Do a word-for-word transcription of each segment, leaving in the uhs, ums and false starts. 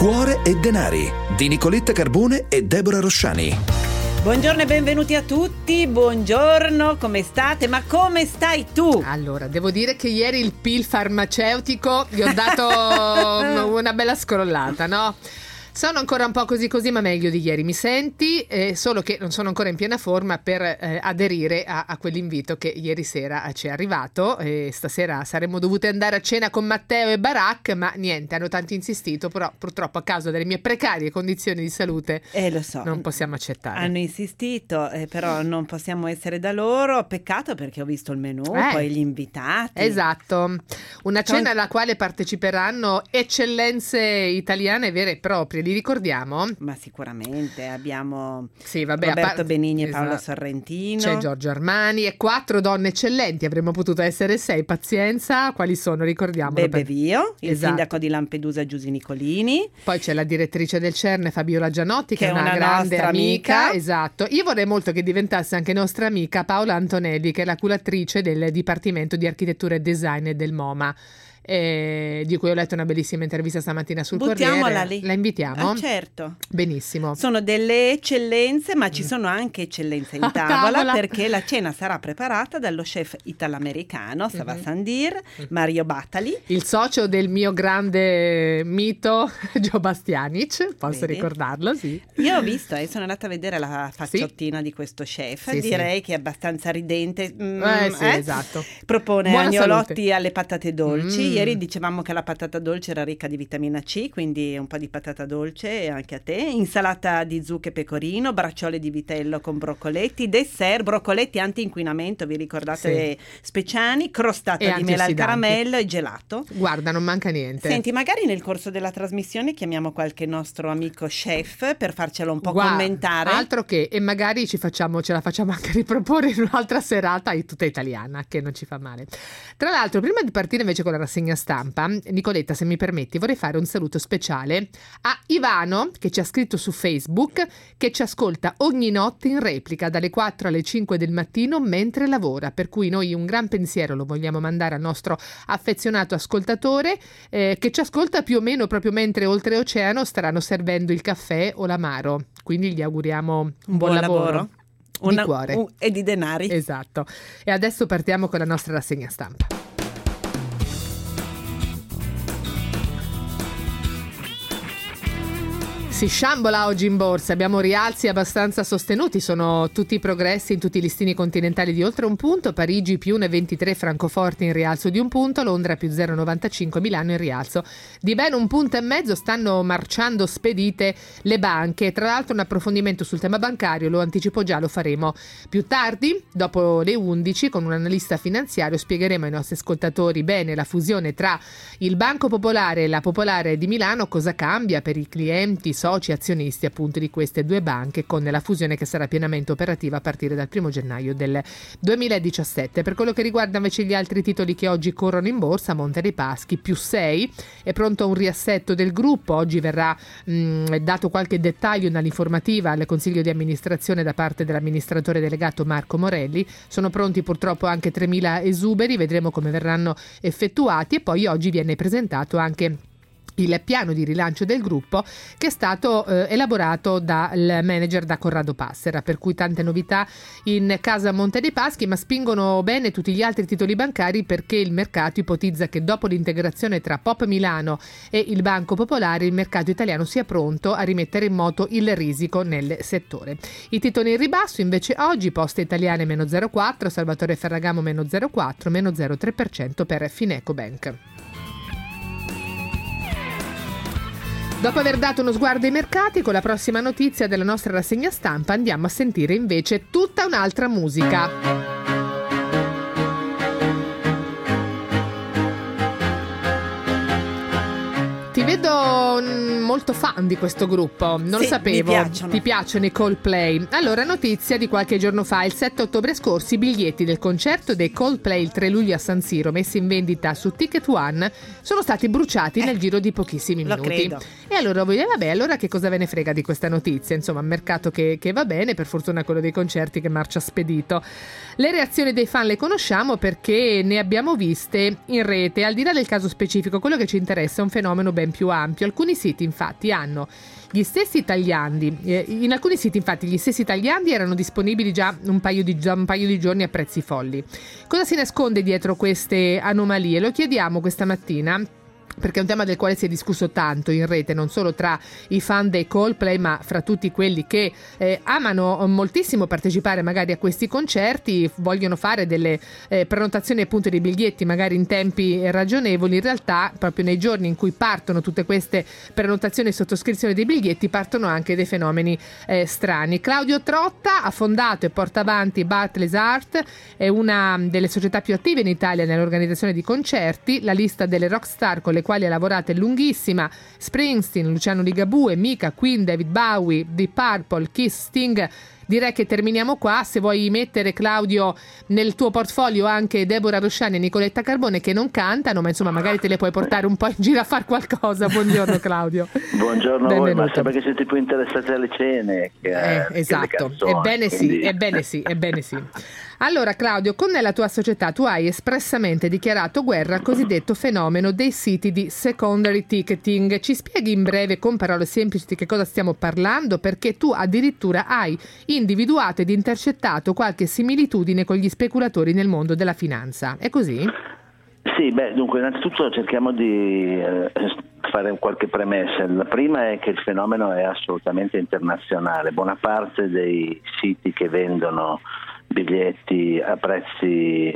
Cuore e denari di Nicoletta Carbone e Deborah Rosciani. Buongiorno e benvenuti a tutti, buongiorno, come state? Ma come stai tu? Allora, devo dire che ieri il P I L farmaceutico gli ho dato una bella scrollata, no? Sono ancora un po' così così, ma meglio di ieri, mi senti? Eh, solo che non sono ancora in piena forma per eh, aderire a, a quell'invito che ieri sera ci è arrivato. E stasera saremmo dovute andare a cena con Matteo e Barak, ma niente, hanno tanto insistito, però purtroppo a causa delle mie precarie condizioni di salute eh, lo so, non possiamo accettare. Hanno insistito, eh, però non possiamo essere da loro. Peccato, perché ho visto il menù, eh, poi gli invitati. Esatto, una cena Con... alla quale parteciperanno eccellenze italiane vere e proprie. Li ricordiamo? Ma sicuramente abbiamo sì, vabbè, Roberto par- Benigni e esatto. Paolo Sorrentino. C'è Giorgio Armani e quattro donne eccellenti. Avremmo potuto essere sei. Pazienza, quali sono? Ricordiamolo. Bebe Vio, il esatto. sindaco di Lampedusa Giusy Nicolini. Poi c'è la direttrice del CERN Fabiola Gianotti, che, che è una, una grande amica. amica. Esatto. Io vorrei molto che diventasse anche nostra amica Paola Antonelli, che è la curatrice del Dipartimento di Architettura e Design del MoMA. Eh, di cui ho letto una bellissima intervista stamattina sul Buttiamola Corriere. Lì. La invitiamo? Ah, certo. Benissimo. Sono delle eccellenze, ma ci sono anche eccellenze in tavola, tavola. perché la cena sarà preparata dallo chef italo-americano Sava mm-hmm. Sandir, Mario Battali, il socio del mio grande mito Gio Bastianic, posso Vedi? ricordarlo, sì. Io ho visto e eh, sono andata a vedere la facciottina sì? di questo chef, sì, direi sì. che è abbastanza ridente. Mm, eh, sì, eh? esatto. Propone Buona agnolotti salute. alle patate dolci. Mm. Ieri dicevamo che la patata dolce era ricca di vitamina C, quindi un po' di patata dolce anche a te. Insalata di zucche e pecorino, bracciole di vitello con broccoletti, dessert, broccoletti anti-inquinamento, vi ricordate? Sì. Speciani, crostata e di mela al caramello e gelato. Guarda, non manca niente. Senti, magari nel corso della trasmissione chiamiamo qualche nostro amico chef per farcelo un po' Guarda, commentare. Altro che, e magari ci facciamo, ce la facciamo anche riproporre in un'altra serata tutta italiana, che non ci fa male. Tra l'altro, prima di partire invece con la rassegna stampa, Nicoletta, se mi permetti, vorrei fare un saluto speciale a Ivano, che ci ha scritto su Facebook, che ci ascolta ogni notte in replica dalle quattro alle cinque del mattino mentre lavora, per cui noi un gran pensiero lo vogliamo mandare al nostro affezionato ascoltatore eh, che ci ascolta più o meno proprio mentre oltreoceano staranno servendo il caffè o l'amaro, quindi gli auguriamo un buon, buon lavoro, lavoro. Una, di cuore un, e di denari. Esatto. E adesso partiamo con la nostra rassegna stampa. Si sciambola oggi in borsa, abbiamo rialzi abbastanza sostenuti, sono tutti i progressi in tutti i listini continentali di oltre un punto, Parigi più uno virgola ventitré, Francoforte in rialzo di un punto, Londra più zero virgola novantacinque, Milano in rialzo di ben un punto e mezzo. Stanno marciando spedite le banche, tra l'altro un approfondimento sul tema bancario, lo anticipo già, lo faremo più tardi, dopo le undici, con un analista finanziario spiegheremo ai nostri ascoltatori bene la fusione tra il Banco Popolare e la Popolare di Milano, cosa cambia per i clienti, soci, azionisti appunto di queste due banche, con la fusione che sarà pienamente operativa a partire dal primo gennaio del duemiladiciassette. Per quello che riguarda invece gli altri titoli che oggi corrono in borsa, Monte dei Paschi più sei, è pronto un riassetto del gruppo, oggi verrà mh, dato qualche dettaglio nell'informativa al consiglio di amministrazione da parte dell'amministratore delegato Marco Morelli, sono pronti purtroppo anche tremila esuberi, vedremo come verranno effettuati, e poi oggi viene presentato anche il piano di rilancio del gruppo che è stato eh, elaborato dal manager da Corrado Passera, per cui tante novità in casa Monte dei Paschi, ma spingono bene tutti gli altri titoli bancari, perché il mercato ipotizza che dopo l'integrazione tra Pop Milano e il Banco Popolare il mercato italiano sia pronto a rimettere in moto il risico nel settore. I titoli in ribasso invece oggi: Poste Italiane meno zero virgola quattro, Salvatore Ferragamo meno zero virgola quattro, meno zero virgola tre per cento per Fineco Bank. Dopo aver dato uno sguardo ai mercati, con la prossima notizia della nostra rassegna stampa andiamo a sentire invece tutta un'altra musica. Ti vedo molto fan di questo gruppo, non sì, lo sapevo. Mi piacciono. Ti piacciono i Coldplay? Allora, notizia di qualche giorno fa, il sette ottobre scorso i biglietti del concerto dei Coldplay il tre luglio a San Siro, messi in vendita su Ticket One, sono stati bruciati eh, nel giro di pochissimi lo minuti. Credo. E allora voi, vabbè, allora che cosa ve ne frega di questa notizia? Insomma, mercato che, che va bene, per fortuna quello dei concerti che marcia spedito. Le reazioni dei fan le conosciamo perché ne abbiamo viste in rete. Al di là del caso specifico, quello che ci interessa è un fenomeno ben più ampio. Alcuni siti, infatti, infatti hanno gli stessi tagliandi, eh, in alcuni siti infatti gli stessi tagliandi erano disponibili già un paio di, già un paio di giorni a prezzi folli. Cosa si nasconde dietro queste anomalie? Lo chiediamo questa mattina, perché è un tema del quale si è discusso tanto in rete, non solo tra i fan dei Coldplay, ma fra tutti quelli che eh, amano moltissimo partecipare magari a questi concerti, vogliono fare delle eh, prenotazioni appunto dei biglietti magari in tempi ragionevoli. In realtà proprio nei giorni in cui partono tutte queste prenotazioni e sottoscrizioni dei biglietti partono anche dei fenomeni eh, strani. Claudio Trotta ha fondato e porta avanti Bartles Art, è una delle società più attive in Italia nell'organizzazione di concerti. La lista delle rockstar con le quali ha lavorato è lunghissima: Springsteen, Luciano Ligabue, Mika, Queen, David Bowie, Deep Purple, Kiss, Sting. Direi che terminiamo qua. Se vuoi mettere, Claudio, nel tuo portfolio anche Deborah Rosciani e Nicoletta Carbone, che non cantano, ma insomma magari te le puoi portare un po' in giro a fare qualcosa. Buongiorno Claudio. Buongiorno a voi, ma sembra che siete più interessati alle cene che, eh, che esatto. alle canzoni, Ebbene quindi... sì, ebbene sì, ebbene sì. Allora Claudio, con la tua società tu hai espressamente dichiarato guerra al cosiddetto fenomeno dei siti di secondary ticketing. Ci spieghi in breve, con parole semplici, di che cosa stiamo parlando? Perché tu addirittura hai individuato ed intercettato qualche similitudine con gli speculatori nel mondo della finanza. È così? Sì, beh, dunque innanzitutto cerchiamo di eh, fare qualche premessa. La prima è che il fenomeno è assolutamente internazionale. Buona parte dei siti che vendono biglietti a prezzi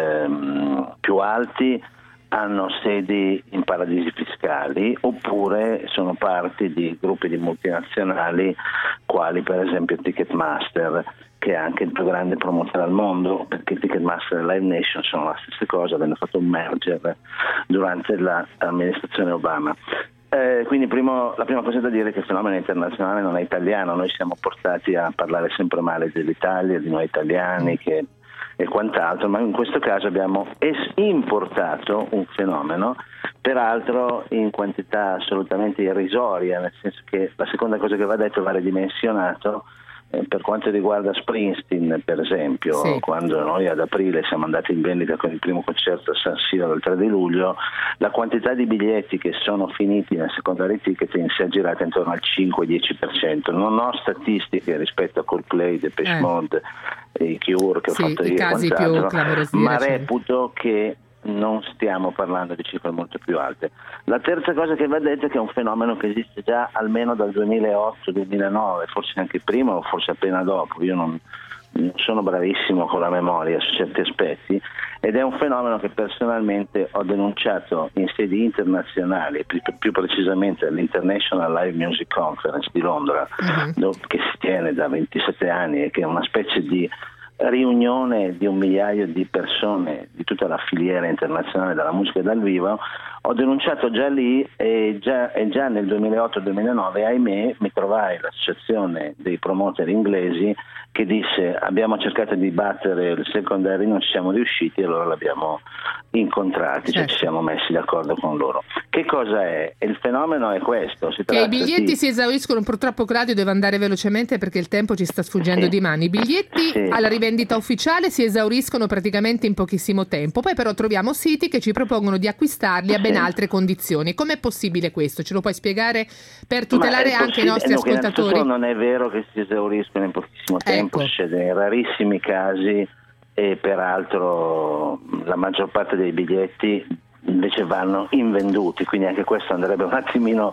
ehm, più alti hanno sedi in paradisi fiscali oppure sono parti di gruppi di multinazionali quali per esempio Ticketmaster, che è anche il più grande promotore al mondo, perché Ticketmaster e Live Nation sono la stessa cosa, avevano fatto un merger durante l'amministrazione Obama. Eh, quindi primo, la prima cosa da dire è che il fenomeno internazionale non è italiano. Noi siamo portati a parlare sempre male dell'Italia, di noi italiani che, e quant'altro, ma in questo caso abbiamo es- importato un fenomeno, peraltro in quantità assolutamente irrisoria, nel senso che la seconda cosa che va detto va ridimensionato. Eh, per quanto riguarda Springsteen, per esempio, sì. Quando noi ad aprile siamo andati in vendita con il primo concerto a San Siro il tre di luglio, la quantità di biglietti che sono finiti nel secondary ticketing si è girata intorno al cinque-dieci per cento. Non ho statistiche rispetto a Coldplay, Depeche eh. Mode, i Cure che sì, ho fatto i io, casi più clamorosi, ma reputo che non stiamo parlando di cifre molto più alte. La terza cosa che va detta è che è un fenomeno che esiste già almeno dal duemilaotto duemilanove, forse anche prima o forse appena dopo. Io non, non sono bravissimo con la memoria su certi aspetti, ed è un fenomeno che personalmente ho denunciato in sedi internazionali, più, più precisamente all'International Live Music Conference di Londra, uh-huh. dove, che si tiene da ventisette anni e che è una specie di riunione di un migliaio di persone di tutta la filiera internazionale della musica dal vivo. Ho denunciato già lì e già, e già nel duemilaotto duemilanove, ahimè, mi trovai l'associazione dei promoter inglesi che disse: abbiamo cercato di battere il secondary, non ci siamo riusciti, e allora l'abbiamo incontrati, certo. Cioè ci siamo messi d'accordo con loro. Che cosa è? Il fenomeno è questo. Si che i biglietti di... si esauriscono, purtroppo Claudio deve andare velocemente perché il tempo ci sta sfuggendo sì. di mano. I biglietti sì. alla rivendita ufficiale si esauriscono praticamente in pochissimo tempo, poi però troviamo siti che ci propongono di acquistarli a ben sì. altre condizioni. Com'è possibile questo? Ce lo puoi spiegare per tutelare anche i nostri no, ascoltatori? Non è vero che si esauriscono in pochissimo tempo, ecco. Succede in rarissimi casi, e peraltro la maggior parte dei biglietti invece vanno invenduti, quindi anche questo andrebbe un attimino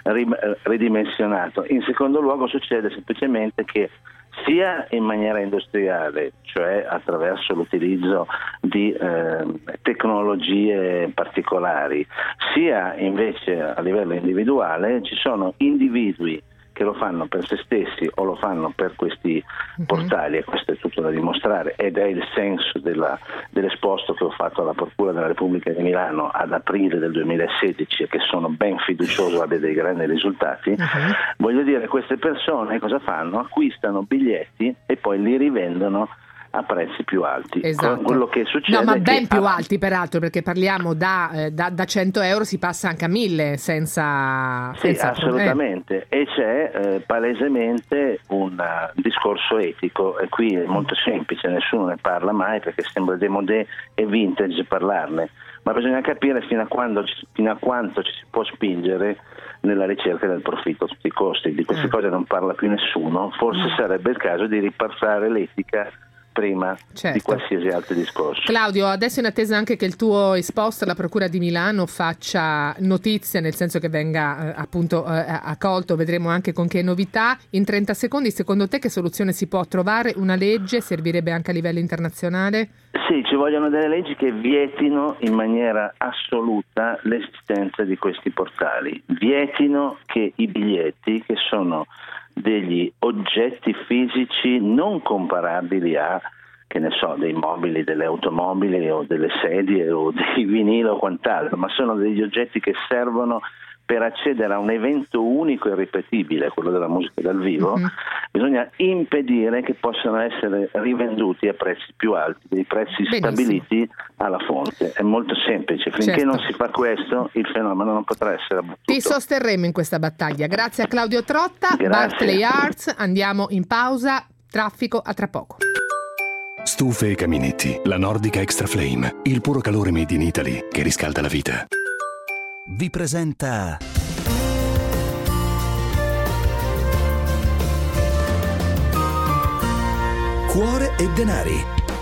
ridimensionato. In secondo luogo succede semplicemente che sia in maniera industriale, cioè attraverso l'utilizzo di eh, tecnologie particolari, sia invece a livello individuale, ci sono individui che lo fanno per se stessi o lo fanno per questi uh-huh. portali, e questo è tutto da dimostrare, ed è il senso della, dell'esposto che ho fatto alla Procura della Repubblica di Milano ad aprile del duemilasedici, e che sono ben fiducioso abbia dei grandi risultati. Uh-huh. Voglio dire, queste persone cosa fanno? Acquistano biglietti e poi li rivendono a prezzi più alti. Esatto. Quello che succede no, ma è ben che più a... alti peraltro, perché parliamo da, eh, da, da cento euro si passa anche a mille senza... Sì, senza assolutamente, eh. E c'è eh, palesemente un uh, discorso etico, e qui è molto semplice, nessuno ne parla mai perché sembra démodé e vintage parlarne, ma bisogna capire fino a, quando, fino a quanto ci si può spingere nella ricerca del profitto a tutti i costi. Di queste eh. cose non parla più nessuno, forse mm. sarebbe il caso di ripassare l'etica prima certo. di qualsiasi altro discorso. Claudio, adesso in attesa anche che il tuo esposto alla Procura di Milano faccia notizia, nel senso che venga eh, appunto eh, accolto, vedremo anche con che novità. In trenta secondi, secondo te che soluzione si può trovare? Una legge servirebbe anche a livello internazionale? Sì, ci vogliono delle leggi che vietino in maniera assoluta l'esistenza di questi portali, vietino che i biglietti, che sono degli oggetti fisici non comparabili a, che ne so, dei mobili, delle automobili o delle sedie o dei vinili o quant'altro, ma sono degli oggetti che servono per accedere a un evento unico e ripetibile, quello della musica dal vivo. Mm-hmm. Bisogna impedire che possano essere rivenduti a prezzi più alti, dei prezzi Benissimo. stabiliti alla fonte. È molto semplice, finché certo. non si fa questo il fenomeno non potrà essere abbattuto. Ti sosterremo in questa battaglia. Grazie a Claudio Trotta, Grazie. Barclay Arts. Andiamo in pausa, traffico, a tra poco. Stufe e caminetti, la Nordica Extra Flame, il puro calore made in Italy che riscalda la vita. Vi presenta Cuore e Denari.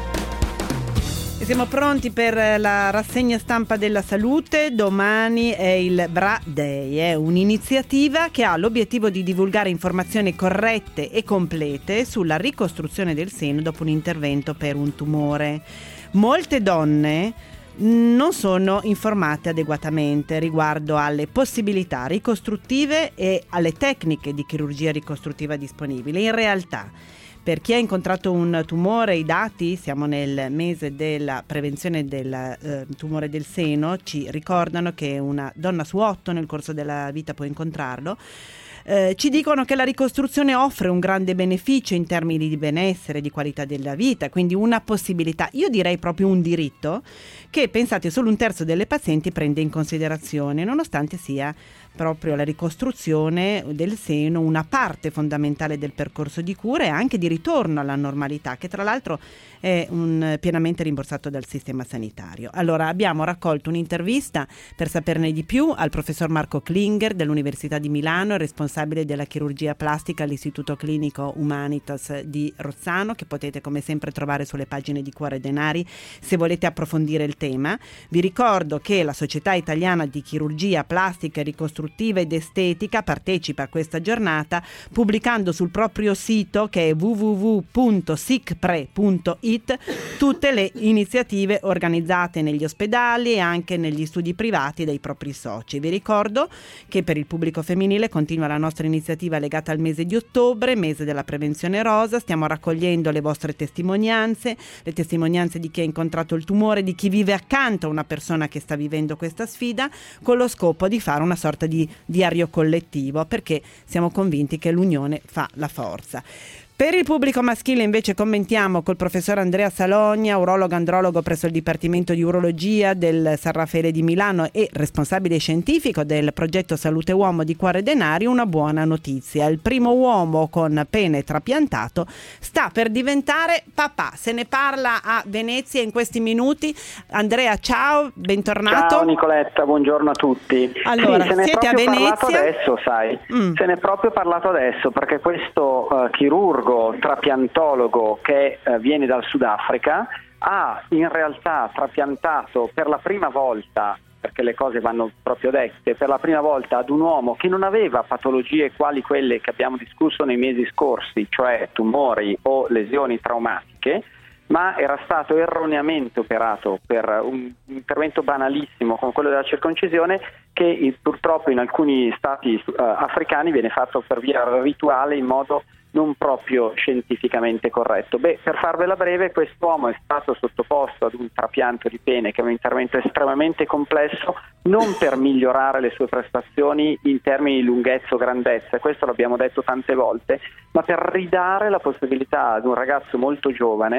E siamo pronti per la rassegna stampa della salute. Domani è il Bra Day, è un'iniziativa che ha l'obiettivo di divulgare informazioni corrette e complete sulla ricostruzione del seno dopo un intervento per un tumore. Molte donne non sono informate adeguatamente riguardo alle possibilità ricostruttive e alle tecniche di chirurgia ricostruttiva disponibili. In realtà, per chi ha incontrato un tumore, i dati, siamo nel mese della prevenzione del eh, tumore del seno, ci ricordano che una donna su otto nel corso della vita può incontrarlo. Eh, ci dicono che la ricostruzione offre un grande beneficio in termini di benessere, di qualità della vita, quindi una possibilità, io direi proprio un diritto, che pensate solo un terzo delle pazienti prende in considerazione, nonostante sia proprio la ricostruzione del seno una parte fondamentale del percorso di cura e anche di ritorno alla normalità, che tra l'altro è un, pienamente rimborsato dal sistema sanitario. Allora, abbiamo raccolto un'intervista per saperne di più al professor Marco Klinger dell'Università di Milano, responsabile della chirurgia plastica all'Istituto Clinico Humanitas di Rozzano, che potete come sempre trovare sulle pagine di Cuore Denari se volete approfondire il tema. Vi ricordo che la Società Italiana di Chirurgia Plastica e Ricostruttiva ed estetica partecipa a questa giornata pubblicando sul proprio sito, che è w w w punto sicpre punto i t, tutte le iniziative organizzate negli ospedali e anche negli studi privati dei propri soci. Vi ricordo che per il pubblico femminile continua la nostra iniziativa legata al mese di ottobre, mese della prevenzione rosa. Stiamo raccogliendo le vostre testimonianze, le testimonianze di chi ha incontrato il tumore, di chi vive accanto a una persona che sta vivendo questa sfida, con lo scopo di fare una sorta di di diario collettivo, perché siamo convinti che l'unione fa la forza. Per il pubblico maschile invece commentiamo col professor Andrea Salogna, urologo andrologo presso il Dipartimento di Urologia del San Raffaele di Milano e responsabile scientifico del progetto Salute Uomo di Cuore Denari, una buona notizia. Il primo uomo con pene trapiantato sta per diventare papà. Se ne parla a Venezia in questi minuti. Andrea, ciao, bentornato. Ciao Nicoletta, buongiorno a tutti. Allora, sì, se ne siete è a proprio Venezia? parlato adesso, sai. Mm. Se ne è proprio parlato adesso perché questo uh, chirurgo trapiantologo che eh, viene dal Sudafrica ha in realtà trapiantato per la prima volta, perché le cose vanno proprio dette, per la prima volta ad un uomo che non aveva patologie quali quelle che abbiamo discusso nei mesi scorsi, cioè tumori o lesioni traumatiche, ma era stato erroneamente operato per un intervento banalissimo come quello della circoncisione, che purtroppo in alcuni stati uh, africani viene fatto per via rituale in modo non proprio scientificamente corretto. Beh, per farvela breve, quest'uomo è stato sottoposto ad un trapianto di pene, che è un intervento estremamente complesso, non per migliorare le sue prestazioni in termini di lunghezza o grandezza, questo l'abbiamo detto tante volte, ma per ridare la possibilità ad un ragazzo molto giovane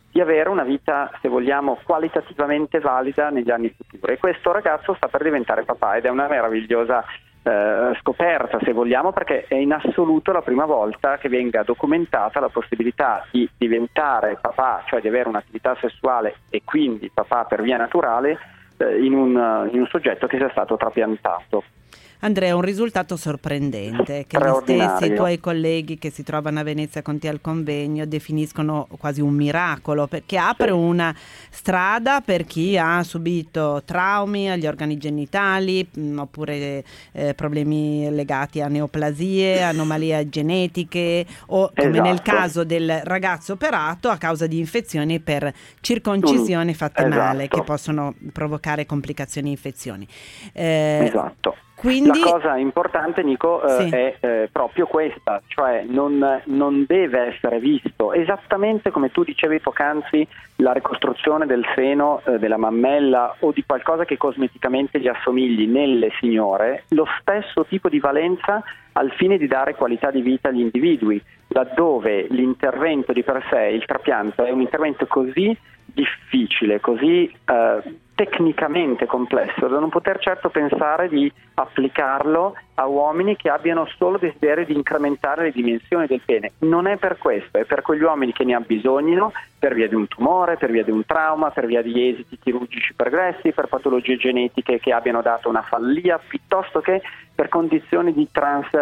di avere una vita, se vogliamo, qualitativamente valida negli anni futuri. E questo ragazzo sta per diventare papà ed è una meravigliosa eh, scoperta, se vogliamo, perché è in assoluto la prima volta che venga documentata la possibilità di diventare papà, cioè di avere un'attività sessuale e quindi papà per via naturale eh, in, un, in un soggetto che sia stato trapiantato. Andrea, un risultato sorprendente che gli stessi tuoi colleghi che si trovano a Venezia con te al convegno definiscono quasi un miracolo, perché apre sì. una strada per chi ha subito traumi agli organi genitali mh, oppure eh, problemi legati a neoplasie, anomalie genetiche o come esatto. nel caso del ragazzo operato a causa di infezioni per circoncisioni fatte esatto. male che possono provocare complicazioni e infezioni. Eh, esatto. Quindi... La cosa importante, Nico, eh, sì. è eh, proprio questa, cioè non, non deve essere visto esattamente come tu dicevi poc'anzi, la ricostruzione del seno, eh, della mammella o di qualcosa che cosmeticamente gli assomigli nelle signore, lo stesso tipo di valenza al fine di dare qualità di vita agli individui, laddove l'intervento di per sé, il trapianto, è un intervento così difficile, così eh, tecnicamente complesso da non poter certo pensare di applicarlo a uomini che abbiano solo desiderio di incrementare le dimensioni del pene. Non è per questo, è per quegli uomini che ne abbisognano per via di un tumore, per via di un trauma, per via di esiti chirurgici pregressi, per patologie genetiche che abbiano dato una fallia, piuttosto che per condizioni di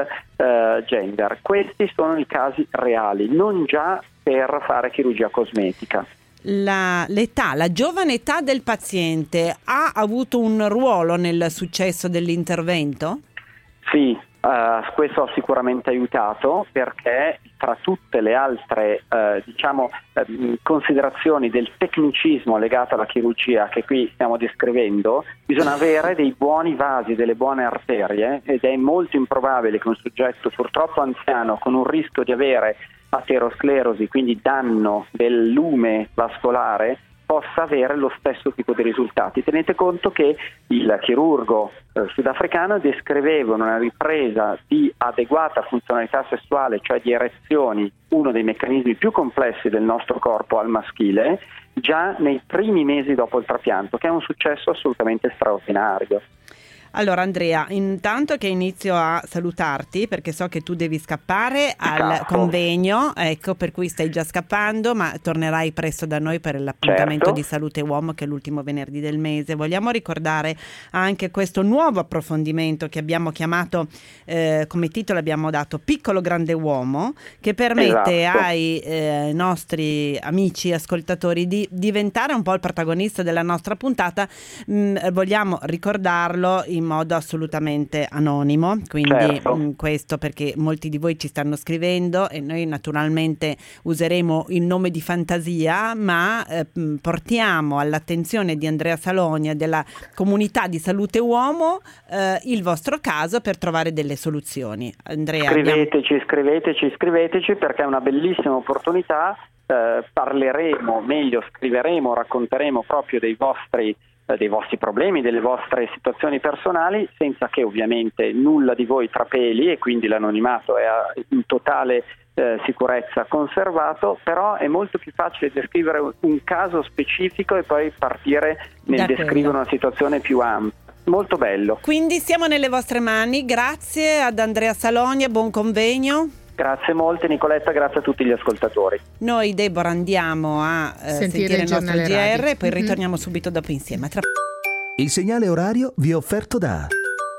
transgender. Eh, Questi sono i casi reali, non già per fare chirurgia cosmetica. La, l'età, la giovane età del paziente ha avuto un ruolo nel successo dell'intervento? Sì, uh, questo ha sicuramente aiutato, perché tra tutte le altre uh, diciamo uh, considerazioni del tecnicismo legato alla chirurgia che qui stiamo descrivendo, bisogna avere dei buoni vasi, delle buone arterie, ed è molto improbabile che un soggetto purtroppo anziano con un rischio di avere aterosclerosi, quindi danno del lume vascolare, possa avere lo stesso tipo di risultati. Tenete conto che il chirurgo eh, sudafricano descriveva una ripresa di adeguata funzionalità sessuale, cioè di erezioni, uno dei meccanismi più complessi del nostro corpo al maschile, già nei primi mesi dopo il trapianto, che è un successo assolutamente straordinario. Allora Andrea, intanto che inizio a salutarti perché so che tu devi scappare al Scappo. convegno, ecco, per cui stai già scappando, ma tornerai presto da noi per l'appuntamento certo. di Salute Uomo, che è l'ultimo venerdì del mese. Vogliamo ricordare anche questo nuovo approfondimento che abbiamo chiamato, eh, come titolo abbiamo dato Piccolo Grande Uomo, che permette esatto. ai eh, nostri amici ascoltatori di diventare un po' il protagonista della nostra puntata. Mh, vogliamo ricordarlo in modo assolutamente anonimo, quindi certo. mh, questo perché molti di voi ci stanno scrivendo e noi naturalmente useremo il nome di fantasia, ma eh, portiamo all'attenzione di Andrea Salonia e della comunità di Salute Uomo eh, il vostro caso per trovare delle soluzioni. Andrea, scriveteci, abbiamo... scriveteci, scriveteci perché è una bellissima opportunità. Eh, parleremo meglio, scriveremo, racconteremo proprio dei vostri dei vostri problemi, delle vostre situazioni personali, senza che ovviamente nulla di voi trapeli e quindi l'anonimato è in totale eh, sicurezza conservato, però è molto più facile descrivere un caso specifico e poi partire nel da descrivere quello. una situazione più ampia. Molto bello. Quindi siamo nelle vostre mani, grazie ad Andrea Salonia, buon convegno. Grazie molte Nicoletta, grazie a tutti gli ascoltatori. Noi Deborah andiamo a eh, sentire, sentire il nostro G R e poi mm-hmm. ritorniamo subito dopo insieme. Tra... Il segnale orario vi è offerto da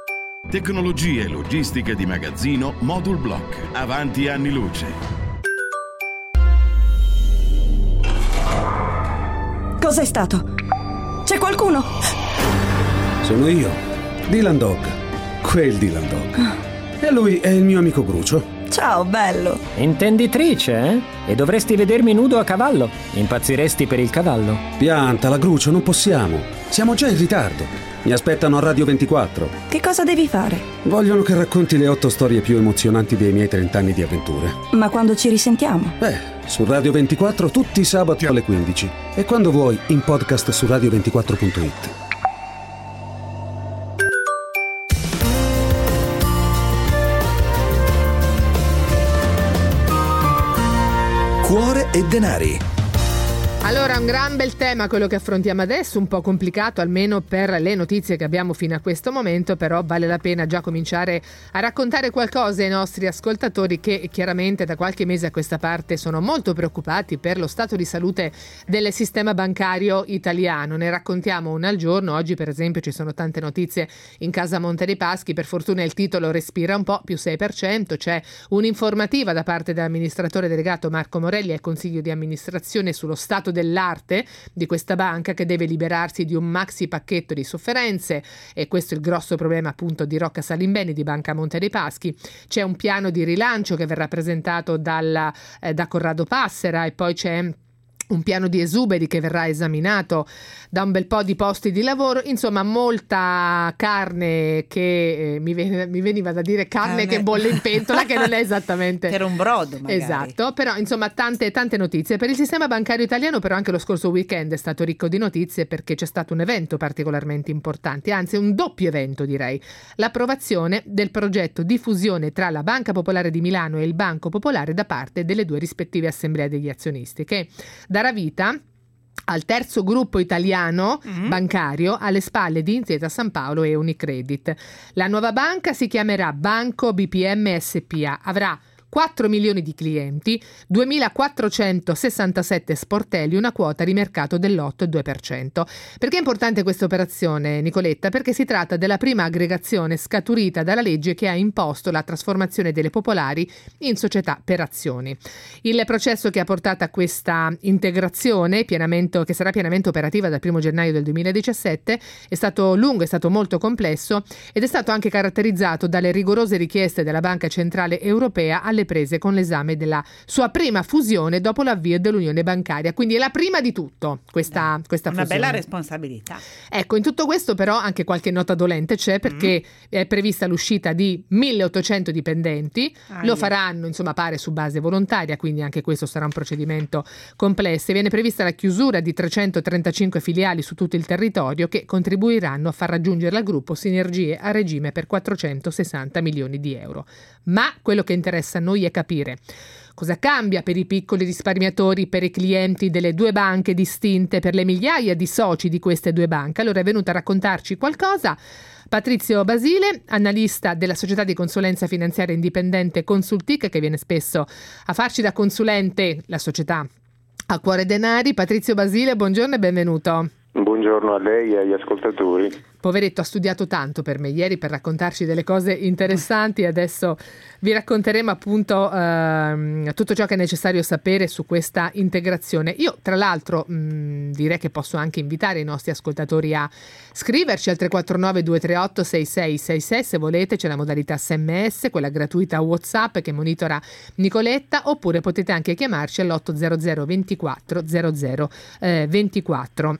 Tecnologie e logistiche di magazzino Modul Block. Avanti anni luce. Cos'è stato? C'è qualcuno? Sono io, Dylan Dog. Quel Dylan Dog. E lui è il mio amico Grucio. Ciao, bello. Intenditrice, eh? E dovresti vedermi nudo a cavallo. Impazziresti per il cavallo. Piantala, Grucio, non possiamo. Siamo già in ritardo. Mi aspettano a Radio ventiquattro. Che cosa devi fare? Vogliono che racconti le otto storie più emozionanti dei miei trent'anni di avventure. Ma quando ci risentiamo? Beh, su Radio ventiquattro tutti i sabati alle quindici. E quando vuoi, in podcast su radio ventiquattro punto it. Cuore e denari. Allora, un gran bel tema quello che affrontiamo adesso, un po' complicato almeno per le notizie che abbiamo fino a questo momento, però vale la pena già cominciare a raccontare qualcosa ai nostri ascoltatori che chiaramente da qualche mese a questa parte sono molto preoccupati per lo stato di salute del sistema bancario italiano. Ne raccontiamo una al giorno. Oggi per esempio ci sono tante notizie in casa Monte dei Paschi, per fortuna il titolo respira un po', più sei per cento, c'è un'informativa da parte dell'amministratore delegato Marco Morelli al Consiglio di amministrazione sullo stato dell'arte di questa banca che deve liberarsi di un maxi pacchetto di sofferenze, e questo è il grosso problema appunto di Rocca Salimbeni di Banca Monte dei Paschi. C'è un piano di rilancio che verrà presentato dalla, eh, da Corrado Passera, e poi c'è un piano di esuberi che verrà esaminato da un bel po' di posti di lavoro. Insomma, molta carne che eh, mi, ven- mi veniva da dire carne, carne che bolle in pentola, che non è esattamente per un brodo magari. Esatto, però insomma tante tante notizie per il sistema bancario italiano. Però anche lo scorso weekend è stato ricco di notizie, perché c'è stato un evento particolarmente importante, anzi un doppio evento direi: l'approvazione del progetto di fusione tra la Banca Popolare di Milano e il Banco Popolare da parte delle due rispettive assemblee degli azionisti, che darà vita al terzo gruppo italiano mm-hmm. bancario alle spalle di Intesa Sanpaolo e Unicredit. La nuova banca si chiamerà Banco B P M S P A, avrà quattro milioni di clienti, duemilaquattrocentosessantasette sportelli, una quota di mercato dell'otto virgola due per cento. Perché è importante questa operazione, Nicoletta? Perché si tratta della prima aggregazione scaturita dalla legge che ha imposto la trasformazione delle popolari in società per azioni. Il processo che ha portato a questa integrazione, pienamente, che sarà pienamente operativa dal primo gennaio del duemiladiciassette, è stato lungo, è stato molto complesso ed è stato anche caratterizzato dalle rigorose richieste della Banca Centrale Europea alle prese con l'esame della sua prima fusione dopo l'avvio dell'Unione Bancaria. Quindi è la prima di tutto questa, questa una fusione. Bella responsabilità. Ecco, in tutto questo però anche qualche nota dolente c'è, perché mm. è prevista l'uscita di milleottocento dipendenti. ah, lo faranno, insomma, pare su base volontaria, quindi anche questo sarà un procedimento complesso. Viene prevista la chiusura di trecentotrentacinque filiali su tutto il territorio, che contribuiranno a far raggiungere al gruppo sinergie a regime per quattrocentosessanta milioni di euro. Ma quello che interessa a noi è capire cosa cambia per i piccoli risparmiatori, per i clienti delle due banche distinte, per le migliaia di soci di queste due banche. Allora è venuta a raccontarci qualcosa Patrizio Basile, analista della società di consulenza finanziaria indipendente Consultic, che viene spesso a farci da consulente la società a Cuore Denari. Patrizio Basile, buongiorno e benvenuto. Buongiorno a lei e agli ascoltatori. Poveretto, ha studiato tanto per me ieri per raccontarci delle cose interessanti. Adesso vi racconteremo appunto eh, tutto ciò che è necessario sapere su questa integrazione. Io tra l'altro mh, direi che posso anche invitare i nostri ascoltatori a scriverci al tre quattro nove due tre otto sei sei sei sei se volete. C'è la modalità S M S, quella gratuita WhatsApp che monitora Nicoletta, oppure potete anche chiamarci all'otto zero zero ventiquattro zero zero ventiquattro.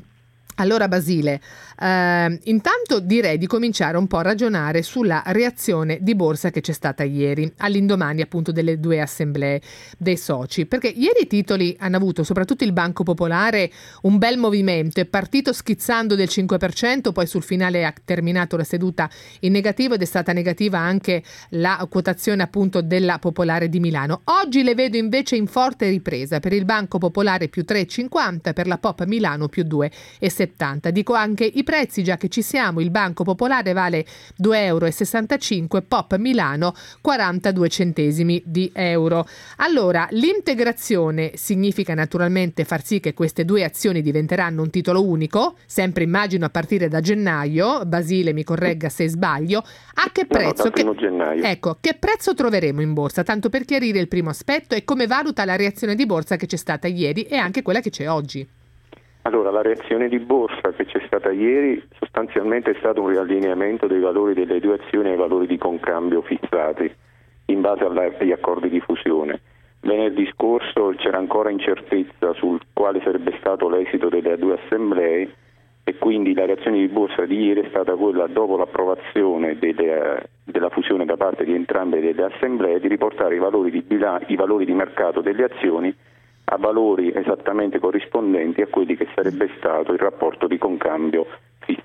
Allora Basile, eh, intanto direi di cominciare un po' a ragionare sulla reazione di borsa che c'è stata ieri, all'indomani appunto delle due assemblee dei soci, perché ieri i titoli hanno avuto, soprattutto il Banco Popolare, un bel movimento. È partito schizzando del cinque per cento, poi sul finale ha terminato la seduta in negativo, ed è stata negativa anche la quotazione appunto della Popolare di Milano. Oggi le vedo invece in forte ripresa, per il Banco Popolare più tre virgola cinquanta, per la Pop Milano più due virgola settanta. Dico anche i prezzi, già che ci siamo: il Banco Popolare vale due virgola sessantacinque euro, Pop Milano quarantadue centesimi di euro. Allora, l'integrazione significa naturalmente far sì che queste due azioni diventeranno un titolo unico, sempre immagino a partire da gennaio. Basile mi corregga se sbaglio. A che prezzo? No, no, dal primo che, gennaio. Ecco, che prezzo troveremo in borsa? Tanto per chiarire il primo aspetto, e come valuta la reazione di borsa che c'è stata ieri e anche quella che c'è oggi. Allora, la reazione di borsa che c'è stata ieri sostanzialmente è stato un riallineamento dei valori delle due azioni ai valori di concambio fissati in base agli accordi di fusione. Venerdì scorso c'era ancora incertezza sul quale sarebbe stato l'esito delle due assemblee, e quindi la reazione di borsa di ieri è stata quella, dopo l'approvazione delle, della fusione da parte di entrambe delle assemblee, di riportare i valori di, bilan- i valori di mercato delle azioni a valori esattamente corrispondenti a quelli che sarebbe stato il rapporto di concambio fissato.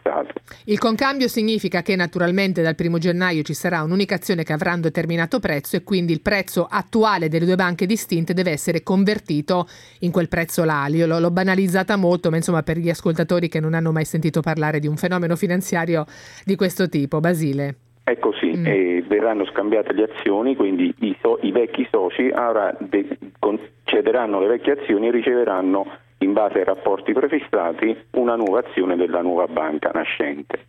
Il concambio significa che naturalmente dal primo gennaio ci sarà un'unica azione che avrà un determinato prezzo e quindi il prezzo attuale delle due banche distinte deve essere convertito in quel prezzo là. Io l'ho, l'ho banalizzata molto, ma insomma per gli ascoltatori che non hanno mai sentito parlare di un fenomeno finanziario di questo tipo. Basile. È così, Mm. e verranno scambiate le azioni, quindi i, so- i vecchi soci ora de- concederanno le vecchie azioni e riceveranno, in base ai rapporti prefissati, una nuova azione della nuova banca nascente.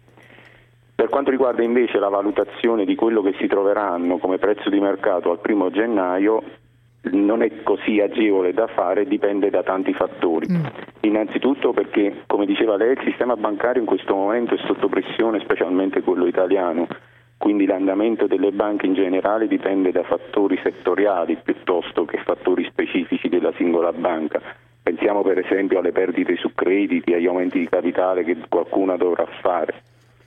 Per quanto riguarda invece la valutazione di quello che si troveranno come prezzo di mercato al primo gennaio, non è così agevole da fare, dipende da tanti fattori. Mm. Innanzitutto perché, come diceva lei, il sistema bancario in questo momento è sotto pressione, specialmente quello italiano, quindi l'andamento delle banche in generale dipende da fattori settoriali piuttosto che fattori specifici della singola banca. Pensiamo per esempio alle perdite su crediti, agli aumenti di capitale che qualcuno dovrà fare.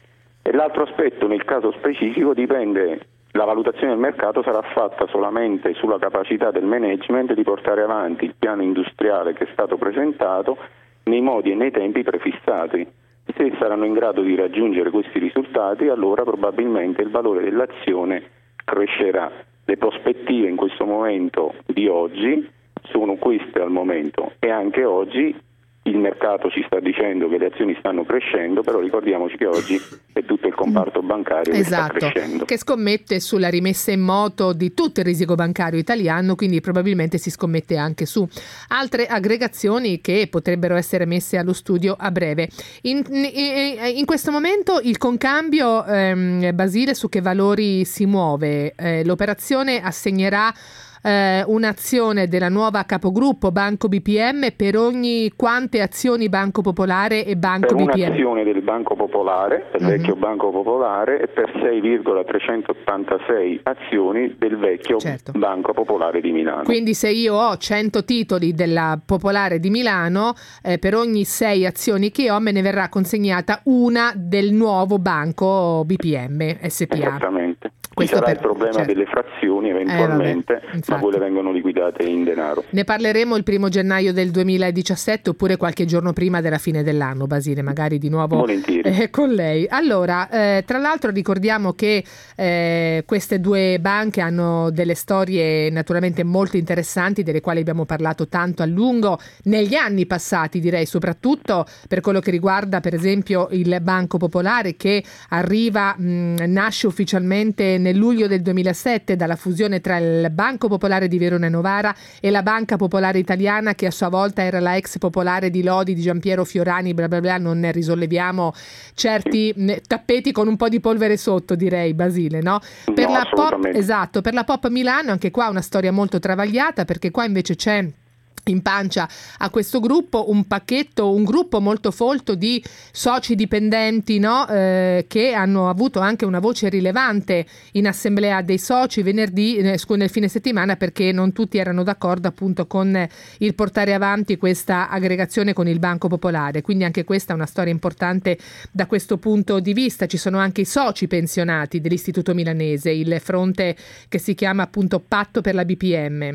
E l'altro aspetto, nel caso specifico, dipende, la valutazione del mercato sarà fatta solamente sulla capacità del management di portare avanti il piano industriale che è stato presentato nei modi e nei tempi prefissati. Se saranno in grado di raggiungere questi risultati, allora probabilmente il valore dell'azione crescerà. Le prospettive in questo momento di oggi sono queste al momento, e anche oggi il mercato ci sta dicendo che le azioni stanno crescendo, però ricordiamoci che oggi è tutto il comparto bancario esatto, che sta crescendo. Che scommette sulla rimessa in moto di tutto il risico bancario italiano, quindi probabilmente si scommette anche su altre aggregazioni che potrebbero essere messe allo studio a breve. In, in, in questo momento il concambio, ehm, Basile, su che valori si muove? Eh, l'operazione assegnerà Eh, un'azione della nuova capogruppo Banco B P M per ogni quante azioni Banco Popolare e Banco per B P M? Un'azione del Banco Popolare, del uh-huh. vecchio Banco Popolare, e per sei virgola trecentottantasei azioni del vecchio certo. Banco Popolare di Milano. Quindi se io ho cento titoli della Popolare di Milano, eh, per ogni sei azioni che ho me ne verrà consegnata una del nuovo Banco B P M S P A. Esattamente. Ci Questo sarà per, il problema certo. delle frazioni eventualmente, eh, vabbè, ma quelle vengono liquidate in denaro. Ne parleremo il primo gennaio del duemiladiciassette oppure qualche giorno prima della fine dell'anno, Basile, magari di nuovo eh, con lei. Allora, eh, tra l'altro ricordiamo che eh, queste due banche hanno delle storie naturalmente molto interessanti, delle quali abbiamo parlato tanto a lungo negli anni passati, direi, soprattutto per quello che riguarda per esempio il Banco Popolare, che arriva, mh, nasce ufficialmente nel luglio del duemilasette dalla fusione tra il Banco Popolare di Verona e Novara e la Banca Popolare Italiana, che a sua volta era la ex Popolare di Lodi di Giampiero Fiorani, bla bla bla. Non ne risolleviamo certi tappeti con un po' di polvere sotto, direi, Basile, no? Per no, la Pop, esatto, per la Pop Milano anche qua una storia molto travagliata, perché qua invece c'è in pancia a questo gruppo un pacchetto, un gruppo molto folto di soci dipendenti, no? eh, che hanno avuto anche una voce rilevante in assemblea dei soci venerdì, eh, nel fine settimana, perché non tutti erano d'accordo appunto con il portare avanti questa aggregazione con il Banco Popolare. Quindi anche questa è una storia importante da questo punto di vista. Ci sono anche i soci pensionati dell'Istituto Milanese, il fronte che si chiama appunto Patto per la B P M.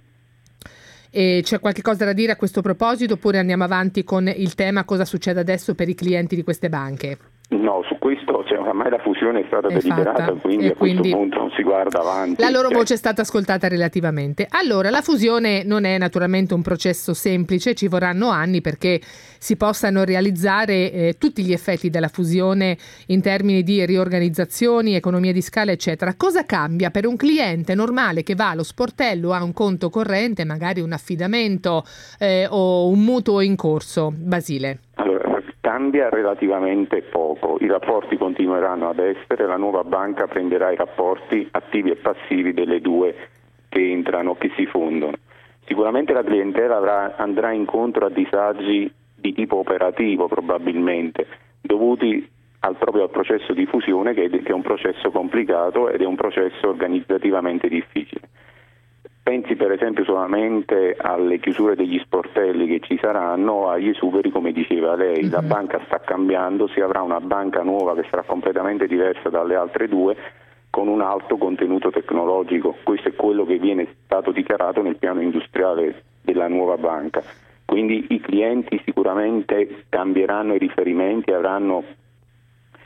E c'è qualche cosa da dire a questo proposito, oppure andiamo avanti con il tema cosa succede adesso per i clienti di queste banche? No, su questo, cioè, ormai la fusione è stata è deliberata, fatta, quindi a quindi questo punto non si guarda avanti. La loro cioè. voce è stata ascoltata relativamente. Allora, la fusione non è naturalmente un processo semplice, ci vorranno anni perché si possano realizzare eh, tutti gli effetti della fusione in termini di riorganizzazioni, economia di scala, eccetera. Cosa cambia per un cliente normale che va allo sportello, ha un conto corrente, magari un affidamento eh, o un mutuo in corso? Basile. Allora, cambia relativamente poco, i rapporti continueranno ad essere, la nuova banca prenderà i rapporti attivi e passivi delle due che entrano, che si fondono. Sicuramente la clientela avrà, andrà incontro a disagi di tipo operativo probabilmente, dovuti al proprio al processo di fusione che è, che è un processo complicato ed è un processo organizzativamente difficile. Pensi per esempio solamente alle chiusure degli sportelli che ci saranno, agli esuberi come diceva lei, mm-hmm. La banca sta cambiando, si avrà una banca nuova che sarà completamente diversa dalle altre due con un alto contenuto tecnologico, questo è quello che viene stato dichiarato nel piano industriale della nuova banca, quindi i clienti sicuramente cambieranno i riferimenti, avranno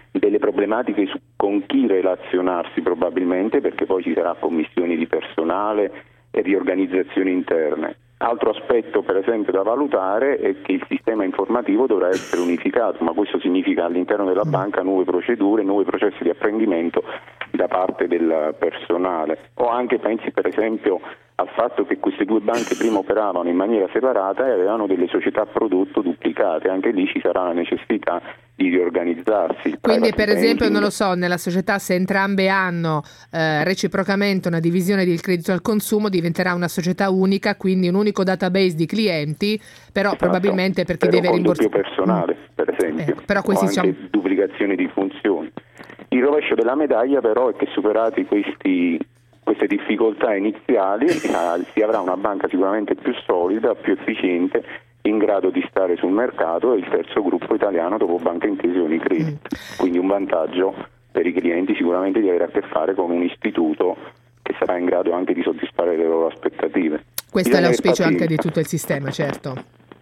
delle problematiche su con chi relazionarsi probabilmente, perché poi ci sarà commissioni di personale e riorganizzazioni interne. Altro aspetto per esempio da valutare è che il sistema informativo dovrà essere unificato, ma questo significa all'interno della banca nuove procedure, nuovi processi di apprendimento da parte del personale. O anche pensi per esempio al fatto che queste due banche prima operavano in maniera separata e avevano delle società prodotto duplicate, anche lì ci sarà la necessità di riorganizzarsi. Quindi per esempio, non lo so, nella società se entrambe hanno eh, reciprocamente una divisione del credito al consumo diventerà una società unica, quindi un unico database di clienti, però esatto, probabilmente perché però deve rimborsare. Con doppio personale, per esempio, eh, però questi o anche siamo... duplicazione di funzioni. Il rovescio della medaglia però è che superati questi queste difficoltà iniziali eh, si avrà una banca sicuramente più solida, più efficiente, in grado di stare sul mercato, e il terzo gruppo italiano dopo Banca Intesa e Unicredit. Mm. Quindi un vantaggio per i clienti sicuramente di avere a che fare con un istituto che sarà in grado anche di soddisfare le loro aspettative. Questo Bisogna è l'auspicio anche di tutto il sistema, certo.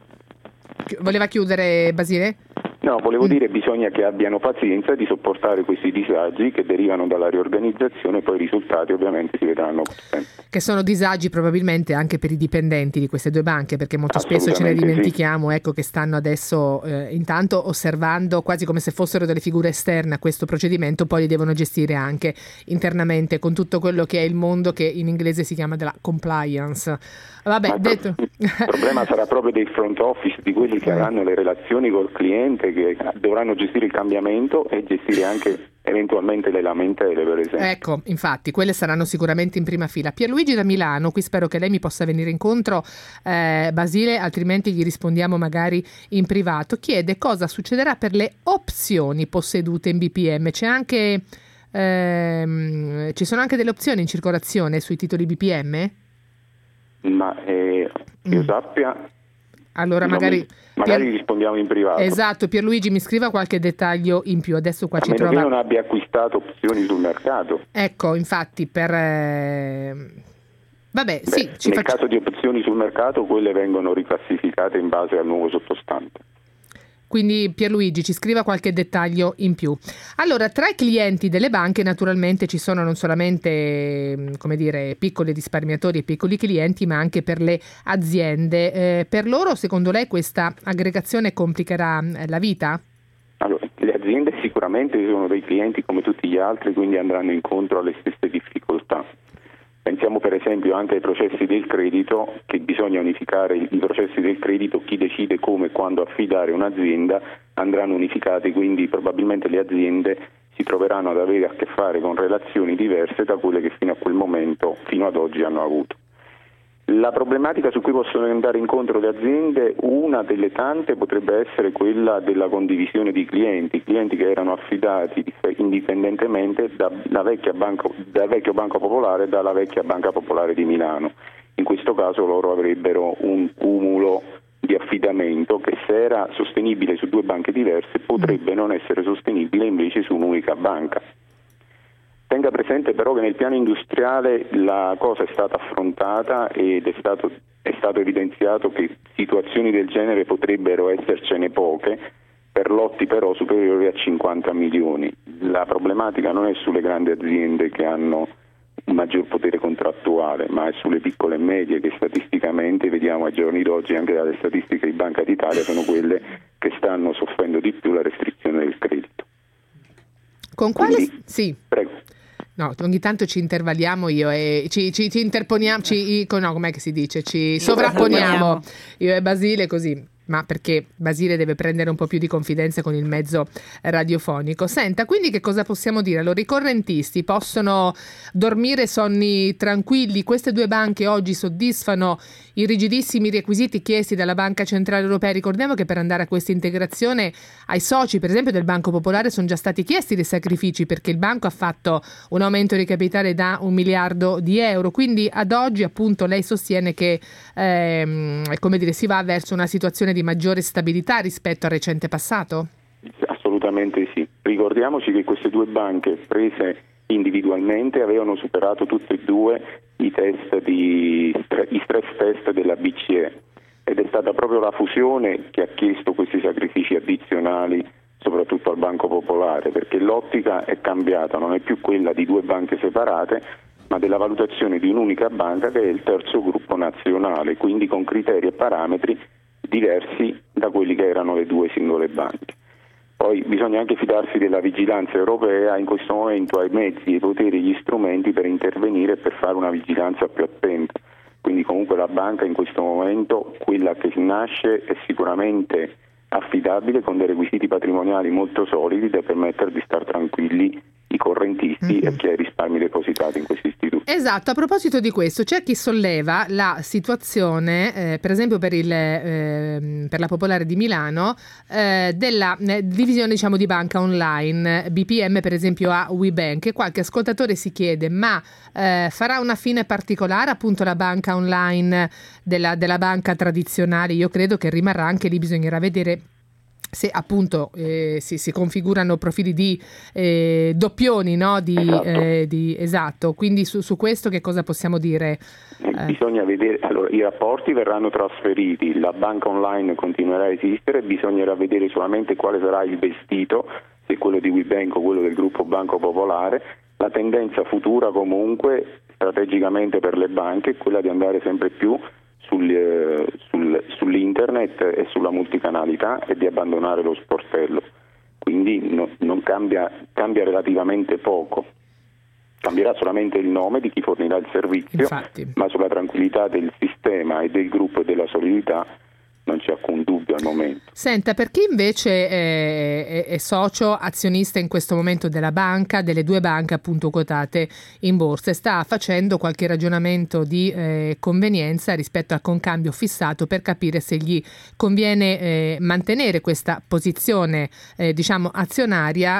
Voleva chiudere Basile? No, volevo mm. dire bisogna che abbiano pazienza di sopportare questi disagi che derivano dalla riorganizzazione, poi i risultati ovviamente si vedranno sempre. Che sono disagi probabilmente anche per i dipendenti di queste due banche, perché molto spesso ce ne dimentichiamo, sì. Ecco, che stanno adesso eh, intanto osservando quasi come se fossero delle figure esterne a questo procedimento, poi li devono gestire anche internamente con tutto quello che è il mondo che in inglese si chiama della compliance. Vabbè, Ma detto... il problema sarà proprio dei front office, di quelli che avranno le relazioni col cliente, che dovranno gestire il cambiamento e gestire anche eventualmente le lamentele, per esempio. Ecco, infatti, quelle saranno sicuramente in prima fila. Pierluigi da Milano, qui spero che lei mi possa venire incontro, eh, Basile, altrimenti gli rispondiamo magari in privato. Chiede cosa succederà per le opzioni possedute in B P M. C'è anche, ehm, ci sono anche delle opzioni in circolazione sui titoli B P M? Ma eh, io mm. sappia... Allora magari, mi, magari Pier... rispondiamo in privato. Esatto, Pierluigi mi scriva qualche dettaglio in più. Adesso qua a ci meno trova. che non abbia acquistato opzioni sul mercato. Ecco, infatti per eh... vabbè, Beh, sì, ci nel faccio... caso di opzioni sul mercato, quelle vengono riclassificate in base al nuovo sottostante. Quindi Pierluigi ci scriva qualche dettaglio in più. Allora, tra i clienti delle banche naturalmente ci sono non solamente, come dire, piccoli risparmiatori e piccoli clienti, ma anche per le aziende. Eh, per loro, secondo lei, questa aggregazione complicherà la vita? Allora, le aziende sicuramente sono dei clienti come tutti gli altri, quindi andranno incontro alle stesse difficoltà. Pensiamo per esempio anche ai processi del credito, che bisogna unificare i processi del credito, chi decide come e quando affidare un'azienda andranno unificati, quindi probabilmente le aziende si troveranno ad avere a che fare con relazioni diverse da quelle che fino a quel momento, fino ad oggi hanno avuto. La problematica su cui possono andare incontro le aziende, una delle tante, potrebbe essere quella della condivisione di clienti, clienti che erano affidati indipendentemente dalla vecchia banco, dal vecchio Banco Popolare e dalla vecchia Banca Popolare di Milano. In questo caso loro avrebbero un cumulo di affidamento che, se era sostenibile su due banche diverse, potrebbe non essere sostenibile invece su un'unica banca. Tenga presente però che nel piano industriale la cosa è stata affrontata ed è stato, è stato evidenziato che situazioni del genere potrebbero essercene poche, per lotti però superiori a cinquanta milioni. La problematica non è sulle grandi aziende che hanno un maggior potere contrattuale, ma è sulle piccole e medie, che statisticamente vediamo ai giorni d'oggi, anche dalle statistiche di Banca d'Italia, sono quelle che stanno soffrendo di più la restrizione del credito. Con quale... Quindi, sì. Prego. No, ogni tanto ci intervalliamo io e ci, ci, ci interponiamo, ci, no, com'è che si dice? Ci sovrapponiamo io e Basile così. Ma perché Basile deve prendere un po' più di confidenza con il mezzo radiofonico. Senta, quindi che cosa possiamo dire? Allora, i correntisti possono dormire sonni tranquilli? Queste due banche oggi soddisfano i rigidissimi requisiti chiesti dalla Banca Centrale Europea. Ricordiamo che per andare a questa integrazione ai soci, per esempio del Banco Popolare, sono già stati chiesti dei sacrifici, perché il banco ha fatto un aumento di capitale da un miliardo di euro. Quindi ad oggi, appunto, lei sostiene che ehm, come dire, si va verso una situazione di maggiore stabilità rispetto al recente passato? Assolutamente sì. Ricordiamoci che queste due banche, prese individualmente, avevano superato tutte e due i test di i stress test della B C E, ed è stata proprio la fusione che ha chiesto questi sacrifici addizionali soprattutto al Banco Popolare, perché l'ottica è cambiata, non è più quella di due banche separate, ma della valutazione di un'unica banca che è il terzo gruppo nazionale, quindi con criteri e parametri diversi da quelli che erano le due singole banche. Poi bisogna anche fidarsi della vigilanza europea, in questo momento ha i mezzi, i poteri, gli strumenti per intervenire e per fare una vigilanza più attenta. Quindi comunque la banca in questo momento, quella che nasce, è sicuramente affidabile, con dei requisiti patrimoniali molto solidi da permettere di star tranquilli i correntisti mm-hmm. e chi ha i risparmi depositati in questi istituti. Esatto, a proposito di questo c'è chi solleva la situazione eh, per esempio per, il, eh, per la Popolare di Milano eh, della eh, divisione diciamo di banca online B P M per esempio a WeBank, e qualche ascoltatore si chiede ma eh, farà una fine particolare appunto la banca online della, della banca tradizionale? Io credo che rimarrà, anche lì bisognerà vedere se appunto eh, si, si configurano profili di eh, doppioni, no? Di, esatto. Eh, di, esatto, quindi su, su questo che cosa possiamo dire? Eh. Bisogna vedere, allora i rapporti verranno trasferiti, la banca online continuerà a esistere, bisognerà vedere solamente quale sarà il vestito, se quello di WeBank o quello del gruppo Banco Popolare. La tendenza futura comunque strategicamente per le banche è quella di andare sempre più Sul, sul, sull'internet e sulla multicanalità e di abbandonare lo sportello, quindi no, non cambia, cambia relativamente poco, cambierà solamente il nome di chi fornirà il servizio. Infatti. Ma sulla tranquillità del sistema e del gruppo e della solidità non c'è alcun dubbio al momento. Senta, per chi invece è, è, è socio azionista in questo momento della banca, delle due banche appunto quotate in borsa, e sta facendo qualche ragionamento di eh, convenienza rispetto al concambio fissato per capire se gli conviene eh, mantenere questa posizione eh, diciamo azionaria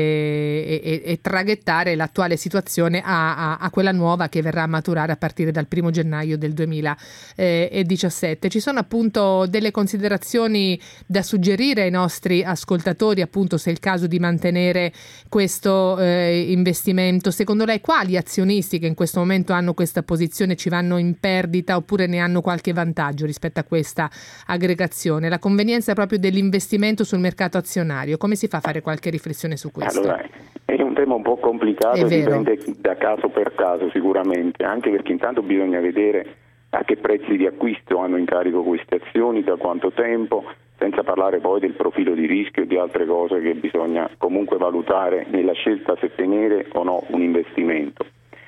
e, e, e traghettare l'attuale situazione a, a, a quella nuova che verrà a maturare a partire dal primo gennaio del duemiladiciassette. Ci sono appunto delle considerazioni da suggerire ai nostri ascoltatori, appunto, se è il caso di mantenere questo eh, investimento? Secondo lei quali azionisti che in questo momento hanno questa posizione ci vanno in perdita oppure ne hanno qualche vantaggio rispetto a questa aggregazione? La convenienza proprio dell'investimento sul mercato azionario, come si fa a fare qualche riflessione su questo? Allora, è un tema un po' complicato, dipende da caso per caso sicuramente, anche perché intanto bisogna vedere a che prezzi di acquisto hanno in carico queste azioni, da quanto tempo, senza parlare poi del profilo di rischio e di altre cose che bisogna comunque valutare nella scelta se tenere o no un investimento.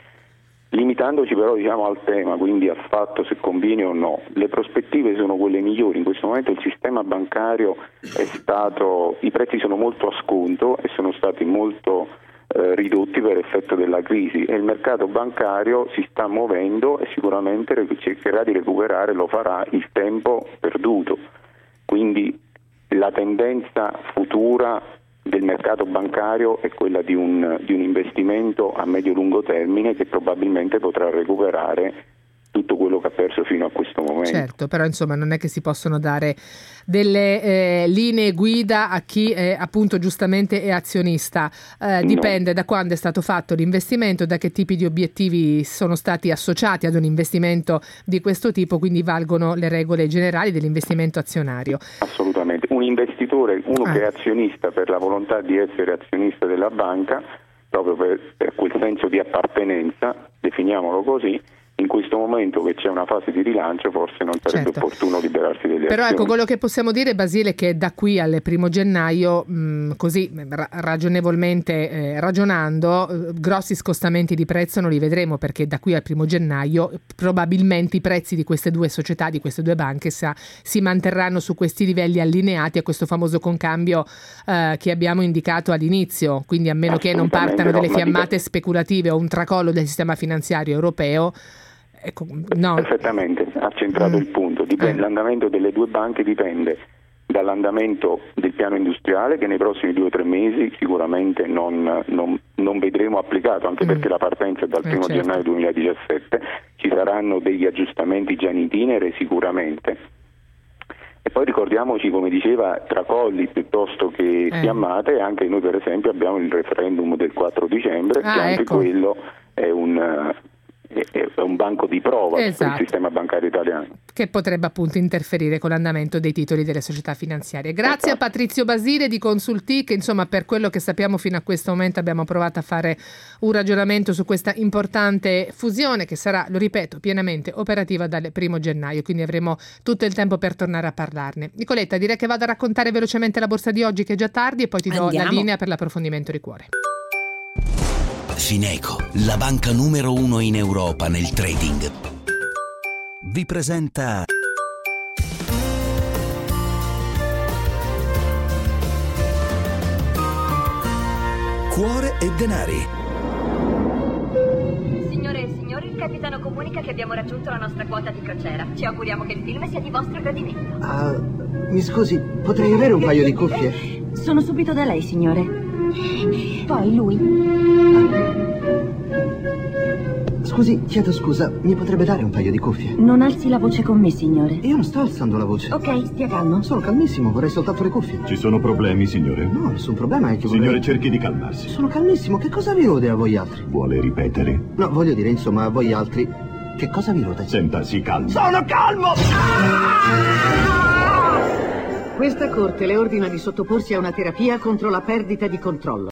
Limitandoci però diciamo al tema, quindi al fatto se conviene o no, le prospettive sono quelle migliori. In questo momento il sistema bancario è stato, i prezzi sono molto a sconto e sono stati molto eh, ridotti per effetto della crisi, e il mercato bancario si sta muovendo e sicuramente cercherà di recuperare, lo farà, il tempo perduto. Quindi la tendenza futura del mercato bancario è quella di un, di un investimento a medio-lungo termine che probabilmente potrà recuperare tutto quello che ha perso fino a questo momento. Certo, però insomma non è che si possono dare delle eh, linee guida a chi è, appunto giustamente è azionista. Eh, dipende no. da quando è stato fatto l'investimento, da che tipi di obiettivi sono stati associati ad un investimento di questo tipo, quindi valgono le regole generali dell'investimento azionario. Assolutamente. Un investitore, uno ah. che è azionista per la volontà di essere azionista della banca, proprio per, per quel senso di appartenenza, definiamolo così, in questo momento che c'è una fase di rilancio forse non sarebbe certo. opportuno liberarsi delle Però azioni. Ecco, quello che possiamo dire, Basile, è che da qui al primo gennaio, mh, così ra- ragionevolmente eh, ragionando, eh, grossi scostamenti di prezzo non li vedremo, perché da qui al primo gennaio probabilmente i prezzi di queste due società, di queste due banche sa, si manterranno su questi livelli allineati a questo famoso concambio eh, che abbiamo indicato all'inizio, quindi a meno che non partano no, delle fiammate dico... speculative o un tracollo del sistema finanziario europeo. Ecco, no. Perfettamente, ha centrato mm. il punto. Dipende, eh. L'andamento delle due banche dipende dall'andamento del piano industriale, che nei prossimi due o tre mesi sicuramente non, non, non vedremo applicato, anche mm. perché la partenza è dal primo eh, certo. gennaio duemiladiciassette, ci saranno degli aggiustamenti già in itinere sicuramente. E poi ricordiamoci, come diceva, tracolli piuttosto che eh. fiammate, anche noi per esempio abbiamo il referendum del quattro dicembre, ah, che anche ecco. quello è un... è un banco di prova esatto. sul sistema bancario italiano, che potrebbe appunto interferire con l'andamento dei titoli delle società finanziarie. Grazie esatto. a Patrizio Basile di Consulti, che insomma per quello che sappiamo fino a questo momento abbiamo provato a fare un ragionamento su questa importante fusione che sarà, lo ripeto, pienamente operativa dal primo gennaio, quindi avremo tutto il tempo per tornare a parlarne. Nicoletta, direi che vado a raccontare velocemente la borsa di oggi, che è già tardi, e poi ti do Andiamo. la linea per l'approfondimento di cuore. Fineco, la banca numero uno in Europa nel trading, vi presenta Cuore e denari. Signore e signori, il capitano comunica che abbiamo raggiunto la nostra quota di crociera. Ci auguriamo che il film sia di vostro gradimento. Ah, mi scusi, potrei avere un paio di cuffie? Sono subito da lei, signore. Poi lui. Scusi, chiedo scusa, mi potrebbe dare un paio di cuffie? Non alzi la voce con me, signore. Io non sto alzando la voce. Ok, stia calmo. Sono calmissimo, vorrei soltanto le cuffie. Ci sono problemi, signore? No, nessun problema, è che Signore, vorrei... cerchi di calmarsi. Sono calmissimo, che cosa vi rode a voi altri? Vuole ripetere? No, voglio dire, insomma, a voi altri, che cosa vi rode? Senta, si calmi. Sono calmo! Questa corte le ordina di sottoporsi a una terapia contro la perdita di controllo.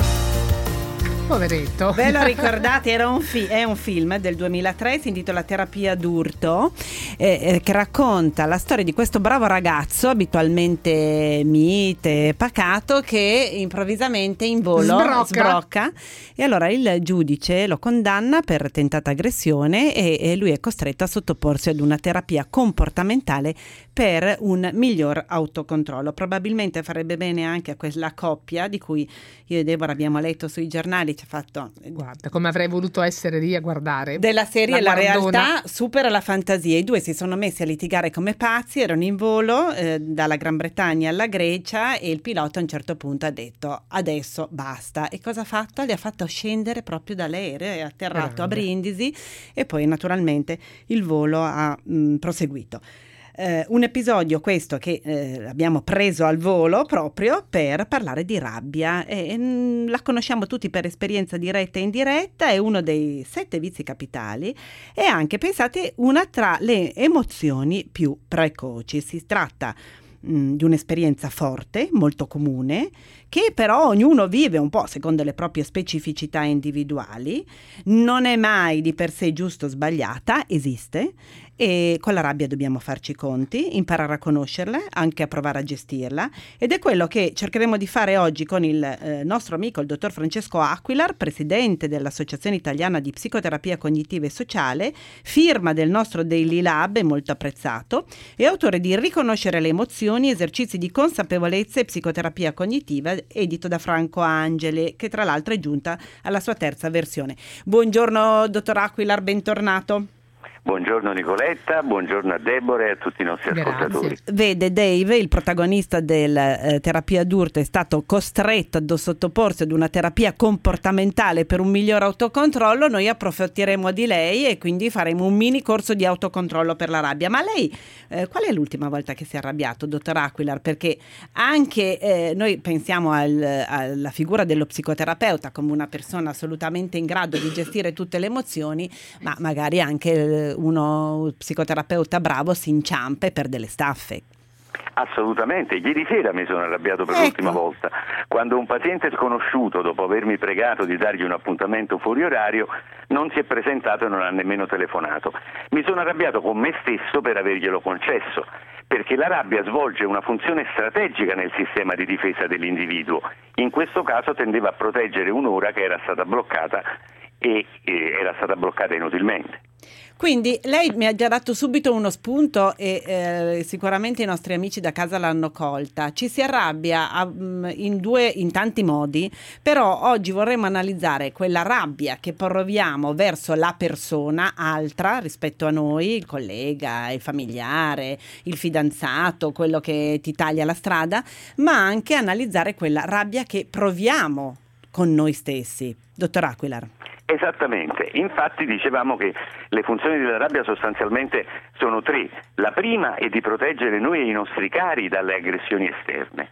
Poveretto. Ve lo ricordate? Era un fi- è un film del duemilatré, si intitola Terapia d'urto, eh, eh, che racconta la storia di questo bravo ragazzo, abitualmente mite e pacato, che improvvisamente in volo sbrocca. sbrocca e allora il giudice lo condanna per tentata aggressione e, e lui è costretto a sottoporsi ad una terapia comportamentale per un miglior autocontrollo. Probabilmente farebbe bene anche a quella coppia di cui io e Deborah abbiamo letto sui giornali. Ci ha fatto, guarda, come avrei voluto essere lì a guardare della serie La, la realtà supera la fantasia. I due si sono messi a litigare come pazzi, erano in volo eh, dalla Gran Bretagna alla Grecia e il pilota a un certo punto ha detto adesso basta. E cosa ha fatto? Li ha fatto scendere proprio dall'aereo, è atterrato Grande. a Brindisi e poi naturalmente il volo ha mh, proseguito. Uh, un episodio questo che uh, abbiamo preso al volo proprio per parlare di rabbia e, e la conosciamo tutti per esperienza diretta e indiretta, è uno dei sette vizi capitali e anche, pensate, una tra le emozioni più precoci. Si tratta mh, di un'esperienza forte, molto comune, che però ognuno vive un po' secondo le proprie specificità individuali, non è mai di per sé giusto o sbagliata, esiste. E con la rabbia dobbiamo farci i conti, imparare a conoscerla, anche a provare a gestirla, ed è quello che cercheremo di fare oggi con il eh, nostro amico, il dottor Francesco Aquilar, presidente dell'Associazione Italiana di Psicoterapia Cognitiva e Sociale, firma del nostro Daily Lab, molto apprezzato, e autore di Riconoscere le emozioni, esercizi di consapevolezza e psicoterapia cognitiva, edito da Franco Angeli, che tra l'altro è giunta alla sua terza versione. Buongiorno dottor Aquilar, bentornato. Buongiorno Nicoletta, buongiorno a Deborah e a tutti i nostri Grazie. ascoltatori. Vede, Dave, il protagonista della eh, terapia d'urto, è stato costretto a sottoporsi ad una terapia comportamentale per un miglior autocontrollo. Noi approfitteremo di lei e quindi faremo un mini corso di autocontrollo per la rabbia. Ma lei, eh, qual è l'ultima volta che si è arrabbiato, dottor Aquilar? Perché anche eh, noi pensiamo al, alla figura dello psicoterapeuta come una persona assolutamente in grado di gestire tutte le emozioni, ma magari anche eh, uno psicoterapeuta bravo si inciampa e perde le staffe. Assolutamente, ieri sera mi sono arrabbiato per ecco. l'ultima volta, quando un paziente sconosciuto, dopo avermi pregato di dargli un appuntamento fuori orario, non si è presentato e non ha nemmeno telefonato. Mi sono arrabbiato con me stesso per averglielo concesso, perché la rabbia svolge una funzione strategica nel sistema di difesa dell'individuo. In questo caso tendeva a proteggere un'ora che era stata bloccata e, e era stata bloccata inutilmente. Quindi lei mi ha già dato subito uno spunto e eh, sicuramente i nostri amici da casa l'hanno colta. Ci si arrabbia a, in due, in tanti modi, però oggi vorremmo analizzare quella rabbia che proviamo verso la persona altra rispetto a noi, il collega, il familiare, il fidanzato, quello che ti taglia la strada, ma anche analizzare quella rabbia che proviamo con noi stessi. Dottor Aquilar. Esattamente, infatti dicevamo che le funzioni della rabbia sostanzialmente sono tre. La prima è di proteggere noi e i nostri cari dalle aggressioni esterne.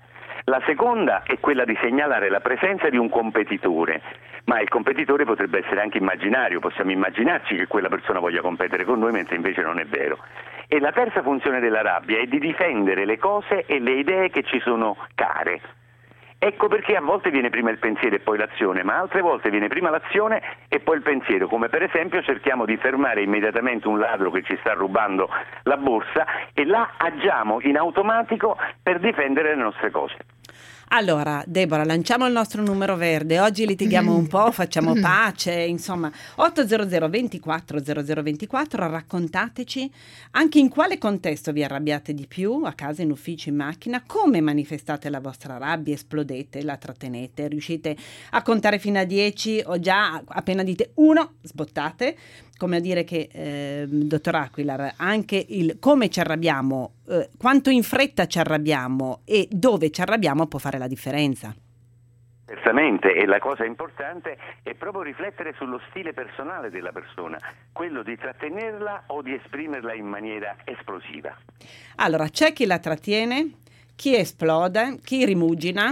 La seconda è quella di segnalare la presenza di un competitore, ma il competitore potrebbe essere anche immaginario, possiamo immaginarci che quella persona voglia competere con noi, mentre invece non è vero. E la terza funzione della rabbia è di difendere le cose e le idee che ci sono care. Ecco perché a volte viene prima il pensiero e poi l'azione, ma altre volte viene prima l'azione e poi il pensiero, come per esempio cerchiamo di fermare immediatamente un ladro che ci sta rubando la borsa e là agiamo in automatico per difendere le nostre cose. Allora, Deborah, lanciamo il nostro numero verde. Oggi litighiamo un po', facciamo pace, insomma. otto zero zero ventiquattro zero zero ventiquattro, raccontateci anche in quale contesto vi arrabbiate di più, a casa, in ufficio, in macchina, come manifestate la vostra rabbia, esplodete, la trattenete, riuscite a contare fino a dieci o già appena dite uno, sbottate. Come a dire che, eh, dottor Aquilar, anche il come ci arrabbiamo, eh, quanto in fretta ci arrabbiamo e dove ci arrabbiamo può fare la differenza. Certamente, e la cosa importante è proprio riflettere sullo stile personale della persona, quello di trattenerla o di esprimerla in maniera esplosiva. Allora, c'è chi la trattiene, chi esplode, chi rimugina,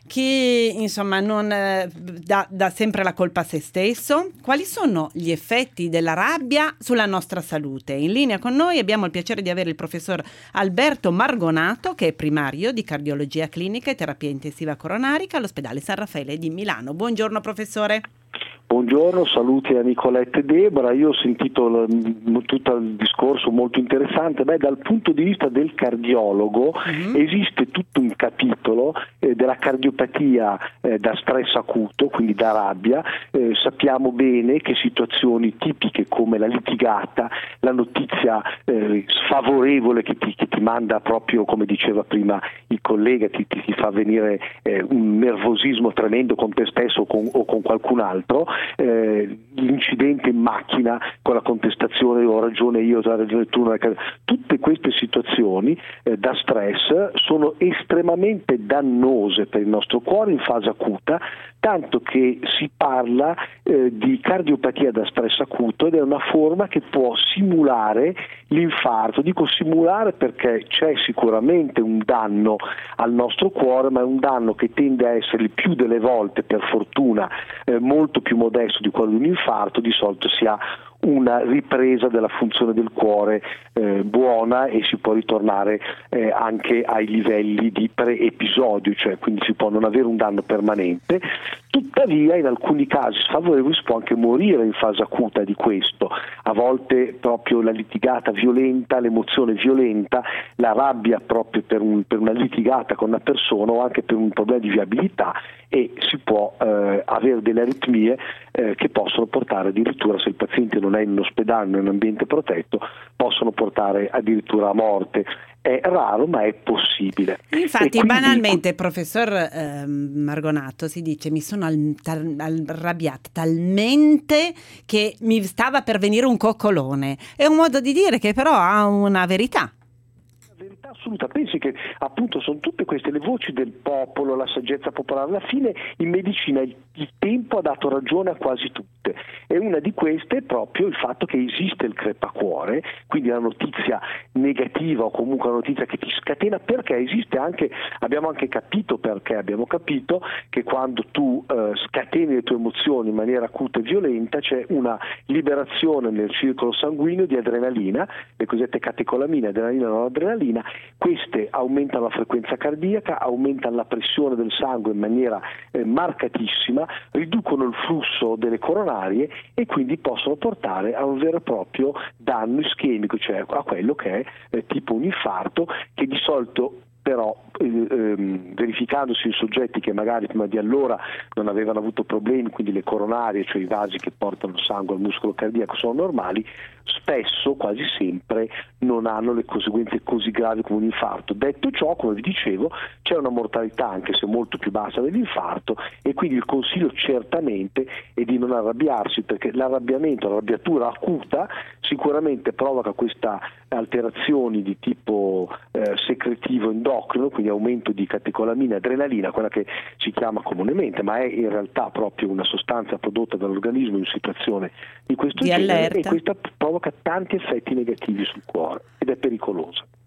chi insomma non eh, dà, dà sempre la colpa a se stesso. Quali sono gli effetti della rabbia sulla nostra salute? In linea con noi abbiamo il piacere di avere il professor Alberto Margonato, che è primario di cardiologia clinica e terapia intensiva coronarica all'ospedale San Raffaele di Milano. Buongiorno professore. Buongiorno, saluti a Nicoletta e Deborah. Io ho sentito l- tutto il discorso molto interessante. Beh, dal punto di vista del cardiologo mm-hmm. esiste tutto un capitolo eh, della cardiopatia eh, da stress acuto, quindi da rabbia. Eh, sappiamo bene che situazioni tipiche come la litigata, la notizia eh, sfavorevole che ti, che ti manda proprio, come diceva prima il collega, ti, ti, ti fa venire eh, un nervosismo tremendo con te stesso o con, o con qualcun altro. Eh, l'incidente in macchina con la contestazione ho ragione io, ho ragione tu, tutte queste situazioni eh, da stress sono estremamente dannose per il nostro cuore in fase acuta, tanto che si parla eh, di cardiopatia da stress acuto ed è una forma che può simulare l'infarto. Dico simulare perché c'è sicuramente un danno al nostro cuore, ma è un danno che tende a essere il più delle volte, per fortuna, eh, molto più modesto di quello di un infarto. Di solito si ha una ripresa della funzione del cuore eh, buona e si può ritornare eh, anche ai livelli di pre-episodio, cioè quindi si può non avere un danno permanente. Tuttavia in alcuni casi sfavorevoli si può anche morire in fase acuta di questo, a volte proprio la litigata violenta, l'emozione violenta, la rabbia proprio per, un, per una litigata con una persona o anche per un problema di viabilità, e si può eh, avere delle aritmie eh, che possono portare addirittura, se il paziente non è in un ospedale, in un ambiente protetto, possono portare addirittura a morte. È raro, ma è possibile. Infatti, quindi, banalmente, professor eh, Margonato, si dice mi sono al, tal, arrabbiata talmente che mi stava per venire un coccolone. È un modo di dire che però ha una verità. Verità assoluta. Pensi che appunto sono tutte queste le voci del popolo, la saggezza popolare. Alla fine in medicina il, il tempo ha dato ragione a quasi tutte, e una di queste è proprio il fatto che esiste il crepacuore, quindi la notizia negativa o comunque una notizia che ti scatena, perché esiste anche, abbiamo anche capito perché, abbiamo capito che quando tu eh, scateni le tue emozioni in maniera acuta e violenta c'è una liberazione nel circolo sanguigno di adrenalina, le cosiddette catecolamine, adrenalina non adrenalina. Queste aumentano la frequenza cardiaca, aumentano la pressione del sangue in maniera eh, marcatissima, riducono il flusso delle coronarie e quindi possono portare a un vero e proprio danno ischemico, cioè a quello che è eh, tipo un infarto, che di solito però eh, ehm, verificandosi in soggetti che magari prima di allora non avevano avuto problemi, quindi le coronarie, cioè i vasi che portano il sangue al muscolo cardiaco sono normali, spesso, quasi sempre, non hanno le conseguenze così gravi come un infarto. Detto ciò, come vi dicevo, c'è una mortalità anche se molto più bassa dell'infarto, e quindi il consiglio certamente è di non arrabbiarsi, perché l'arrabbiamento, l'arrabbiatura acuta sicuramente provoca queste alterazioni di tipo eh, secretivo endocrino, quindi aumento di catecolamina e adrenalina, quella che si chiama comunemente, ma è in realtà proprio una sostanza prodotta dall'organismo in situazione di questo di genere, allerta. E questa provoca tanti effetti negativi sul cuore ed è pericolosa.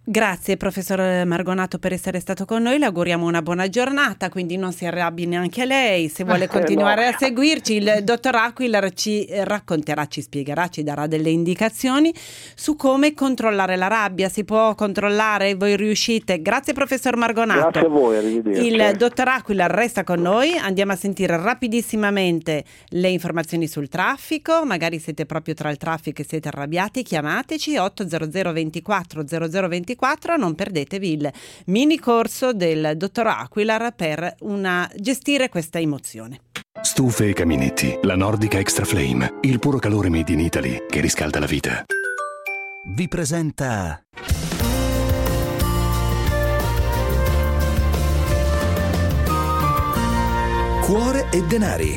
Grazie professor Margonato per essere stato con noi, le auguriamo una buona giornata, quindi non si arrabbi neanche lei, se vuole continuare no. a seguirci il dottor Aquilar ci racconterà, ci spiegherà, ci darà delle indicazioni su come controllare la rabbia. Si può controllare, voi riuscite? Grazie professor Margonato. Grazie a voi, arrivederci. Il dottor Aquilar resta con noi, andiamo a sentire rapidissimamente le informazioni sul traffico, magari siete proprio tra il traffico e siete arrabbiati, chiamateci otto zero zero ventiquattro zero zero ventiquattro, non perdetevi il mini corso del dottor Aquilar per una, gestire questa emozione. Stufe e caminetti, la Nordica Extra Flame, il puro calore made in Italy che riscalda la vita. Vi presenta Cuore e denari.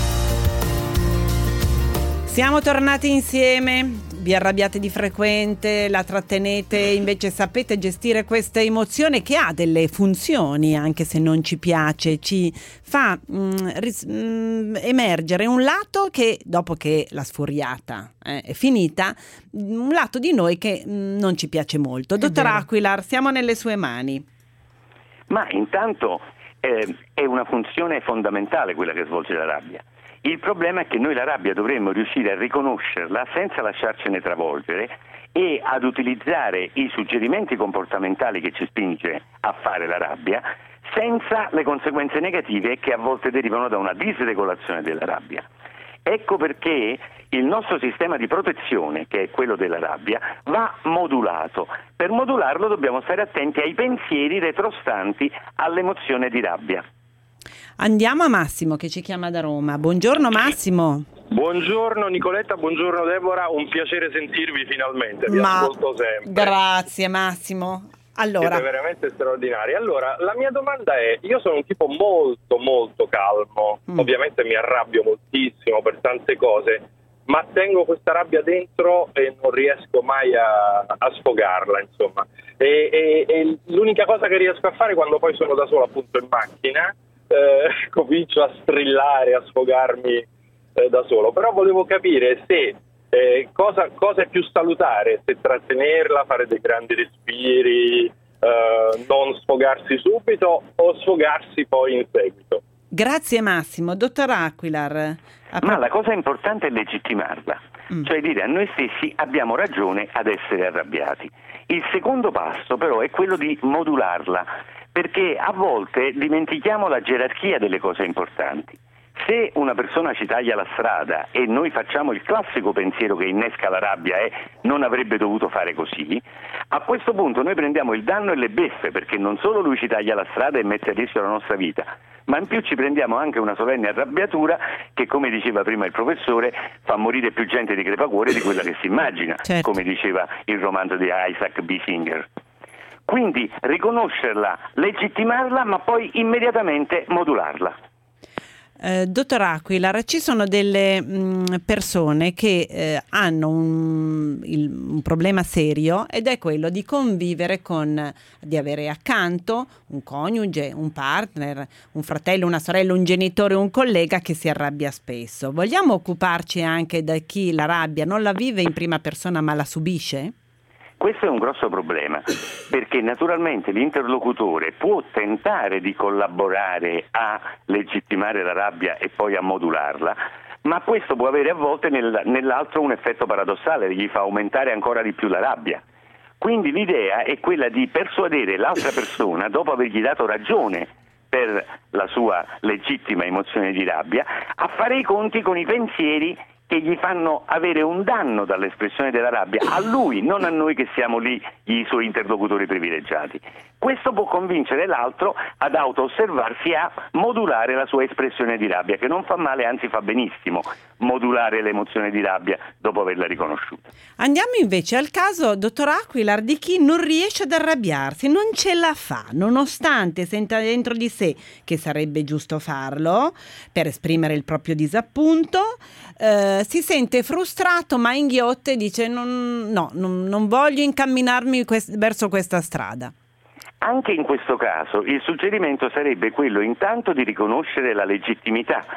Siamo tornati insieme. Vi arrabbiate di frequente, la trattenete, invece sapete gestire questa emozione che ha delle funzioni, anche se non ci piace, ci fa mh, ris- mh, emergere un lato che, dopo che la sfuriata eh, è finita, un lato di noi che mh, non ci piace molto. Dottor Aquilar, siamo nelle sue mani. Ma intanto eh, è una funzione fondamentale quella che svolge la rabbia. Il problema è che noi la rabbia dovremmo riuscire a riconoscerla senza lasciarcene travolgere e ad utilizzare i suggerimenti comportamentali che ci spinge a fare la rabbia senza le conseguenze negative che a volte derivano da una disregolazione della rabbia. Ecco perché il nostro sistema di protezione, che è quello della rabbia, va modulato. Per modularlo dobbiamo stare attenti ai pensieri retrostanti all'emozione di rabbia. Andiamo a Massimo che ci chiama da Roma. Buongiorno Massimo. Buongiorno Nicoletta, buongiorno Deborah, un piacere sentirvi finalmente, vi Ma ascolto sempre. Grazie Massimo. Allora, siete veramente straordinari. Allora, la mia domanda è, io sono un tipo molto molto calmo, mm. ovviamente mi arrabbio moltissimo per tante cose, ma tengo questa rabbia dentro e non riesco mai a, a sfogarla, insomma. E, e, e l'unica cosa che riesco a fare quando poi sono da solo appunto in macchina, Eh, comincio a strillare, a sfogarmi eh, da solo, però volevo capire se eh, cosa, cosa è più salutare, se trattenerla, fare dei grandi respiri, eh, non sfogarsi subito o sfogarsi poi in seguito. Grazie Massimo. Dottor Aquilar. Ma la cosa importante è legittimarla, mm. cioè dire a noi stessi abbiamo ragione ad essere arrabbiati. Il secondo passo però è quello di modularla, perché a volte dimentichiamo la gerarchia delle cose importanti. Se una persona ci taglia la strada e noi facciamo il classico pensiero che innesca la rabbia è non avrebbe dovuto fare così, a questo punto noi prendiamo il danno e le beffe, perché non solo lui ci taglia la strada e mette a rischio la nostra vita, ma in più ci prendiamo anche una solenne arrabbiatura che, come diceva prima il professore, fa morire più gente di crepacuore di quella che si immagina, certo. come diceva il romanzo di Isaac B. Singer. Quindi riconoscerla, legittimarla, ma poi immediatamente modularla. Eh, dottor Aquilar, ci sono delle mh, persone che eh, hanno un, il, un problema serio, ed è quello di convivere con, di avere accanto un coniuge, un partner, un fratello, una sorella, un genitore, un collega che si arrabbia spesso. Vogliamo occuparci anche di chi la rabbia non la vive in prima persona ma la subisce? Questo è un grosso problema, perché naturalmente l'interlocutore può tentare di collaborare a legittimare la rabbia e poi a modularla, ma questo può avere a volte nel, nell'altro un effetto paradossale, gli fa aumentare ancora di più la rabbia. Quindi l'idea è quella di persuadere l'altra persona, dopo avergli dato ragione per la sua legittima emozione di rabbia, a fare i conti con i pensieri che gli fanno avere un danno dall'espressione della rabbia, a lui, non a noi che siamo lì i suoi interlocutori privilegiati. Questo può convincere l'altro ad auto-osservarsi e a modulare la sua espressione di rabbia, che non fa male, anzi fa benissimo, modulare l'emozione di rabbia dopo averla riconosciuta. Andiamo invece al caso, dottor Aquilar, di chi non riesce ad arrabbiarsi, non ce la fa, nonostante senta dentro di sé che sarebbe giusto farlo per esprimere il proprio disappunto, eh, si sente frustrato ma inghiotte e dice non, no, non, non voglio incamminarmi quest- verso questa strada. Anche in questo caso il suggerimento sarebbe quello intanto di riconoscere la legittimità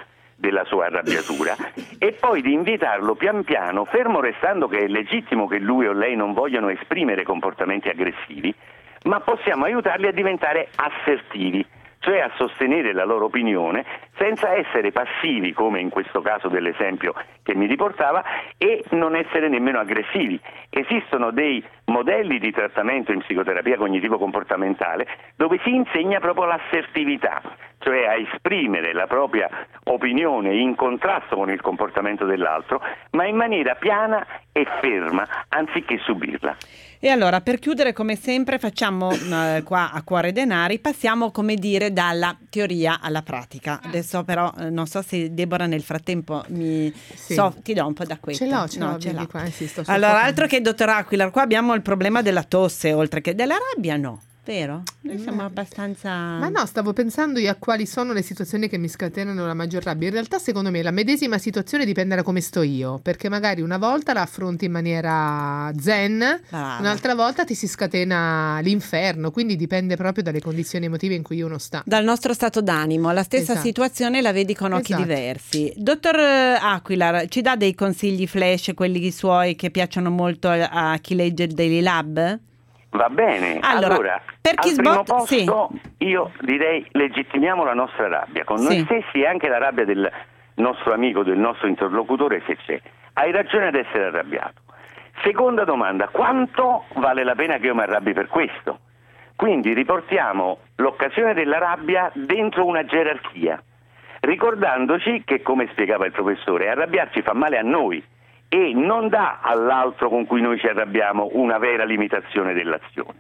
della sua arrabbiatura e poi di invitarlo pian piano, fermo restando che è legittimo che lui o lei non vogliano esprimere comportamenti aggressivi, ma possiamo aiutarli a diventare assertivi, cioè a sostenere la loro opinione senza essere passivi, come in questo caso dell'esempio che mi riportava, e non essere nemmeno aggressivi. Esistono dei modelli di trattamento in psicoterapia cognitivo-comportamentale dove si insegna proprio l'assertività, cioè a esprimere la propria opinione in contrasto con il comportamento dell'altro, ma in maniera piana e ferma, anziché subirla. E allora, per chiudere, come sempre, facciamo eh, qua a Cuore Denari, passiamo, come dire, dalla teoria alla pratica. Adesso però eh, non so se Deborah nel frattempo mi Sì. so, ti do un po' d'acquetta. Ce l'ho, ce No, l'ho, ce vedi l'ho. qua, insisto, sto Allora, foccando. altro che dottor Aquilar, qua abbiamo il problema della tosse, oltre che della rabbia, no? Vero? Noi siamo abbastanza... Ma no, stavo pensando io a quali sono le situazioni che mi scatenano la maggior rabbia. In realtà, secondo me, la medesima situazione dipende da come sto io, perché magari una volta la affronti in maniera zen, Brava. un'altra volta ti si scatena l'inferno, quindi dipende proprio dalle condizioni emotive in cui uno sta. Dal nostro stato d'animo, la stessa Esatto. situazione la vedi con occhi Esatto. diversi. Dottor eh, Aquilar, ci dà dei consigli flash, quelli suoi che piacciono molto a, a chi legge il Daily Lab? Va bene, Allora, allora, per chi al primo sbotta- posto io direi legittimiamo la nostra rabbia con Sì. noi stessi e anche la rabbia del nostro amico, del nostro interlocutore, se c'è. Hai ragione ad essere arrabbiato. Seconda domanda, quanto vale la pena che io mi arrabbi per questo? Quindi riportiamo l'occasione della rabbia dentro una gerarchia, ricordandoci che, come spiegava il professore, arrabbiarci fa male a noi e non dà all'altro con cui noi ci arrabbiamo una vera limitazione dell'azione.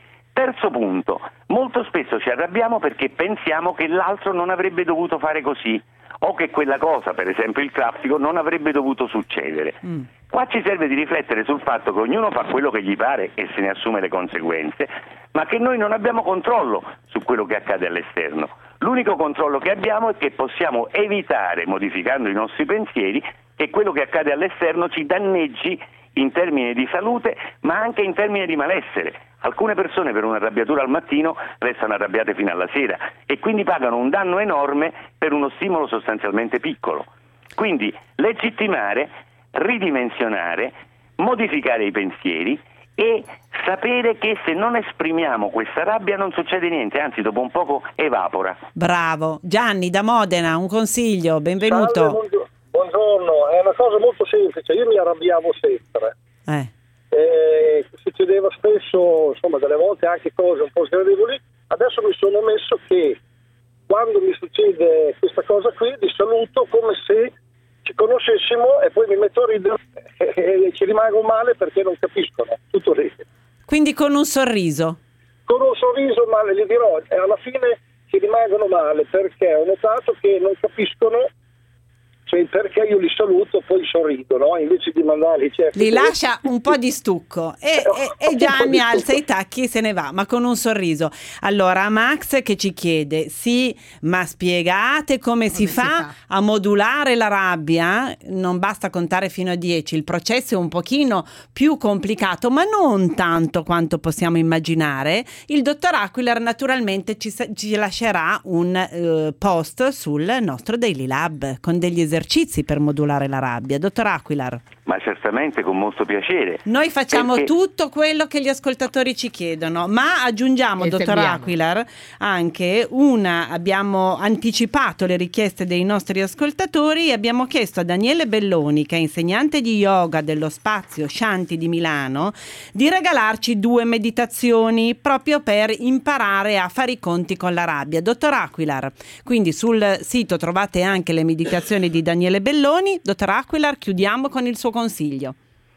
Terzo punto, molto spesso ci arrabbiamo perché pensiamo che l'altro non avrebbe dovuto fare così o che quella cosa, per esempio il traffico, non avrebbe dovuto succedere. Mm. Qua ci serve di riflettere sul fatto che ognuno fa quello che gli pare e se ne assume le conseguenze, ma che noi non abbiamo controllo su quello che accade all'esterno. L'unico controllo che abbiamo è che possiamo evitare, modificando i nostri pensieri, che quello che accade all'esterno ci danneggi in termini di salute, ma anche in termini di malessere. Alcune persone per un'arrabbiatura al mattino restano arrabbiate fino alla sera e quindi pagano un danno enorme per uno stimolo sostanzialmente piccolo. Quindi legittimare, ridimensionare, modificare i pensieri e sapere che se non esprimiamo questa rabbia non succede niente, anzi dopo un poco evapora. Bravo. Gianni da Modena, un consiglio, benvenuto. Salve, buongiorno. Buongiorno, è una cosa molto semplice, io mi arrabbiavo sempre. Eh. Eh, succedeva spesso, insomma, delle volte anche cose un po' sgradevoli. Adesso mi sono messo che quando mi succede questa cosa qui di saluto come se ci conoscessimo e poi mi metto a ridere e ci rimango male perché non capiscono, tutto lì. Quindi con un sorriso. Con un sorriso, ma gli dirò, e alla fine ci rimangono male perché ho notato che non capiscono, cioè perché io li saluto poi sorrido, no? Invece di mandarli certo, Li lascia un po' di stucco e, e, e Gianni alza i tacchi e se ne va, ma con un sorriso. Allora Max che ci chiede: sì, ma spiegate come, come si, fa si fa a modulare la rabbia? Non basta contare fino a dieci, il processo è un pochino più complicato, ma non tanto quanto possiamo immaginare. Il dottor Aquilar naturalmente ci, ci lascerà un uh, post sul nostro Daily Lab con degli esercizi esercizi per modulare la rabbia. Dottor Aquilar. Ma certamente, con molto piacere. Noi facciamo perché... tutto quello che gli ascoltatori ci chiedono, ma aggiungiamo, e dottor terminiamo. Aquilar, anche una, abbiamo anticipato le richieste dei nostri ascoltatori e abbiamo chiesto a Daniele Belloni, che è insegnante di yoga dello spazio Shanti di Milano, di regalarci due meditazioni proprio per imparare a fare i conti con la rabbia. Dottor Aquilar, quindi sul sito trovate anche le meditazioni di Daniele Belloni. Dottor Aquilar, chiudiamo con il suo consiglio.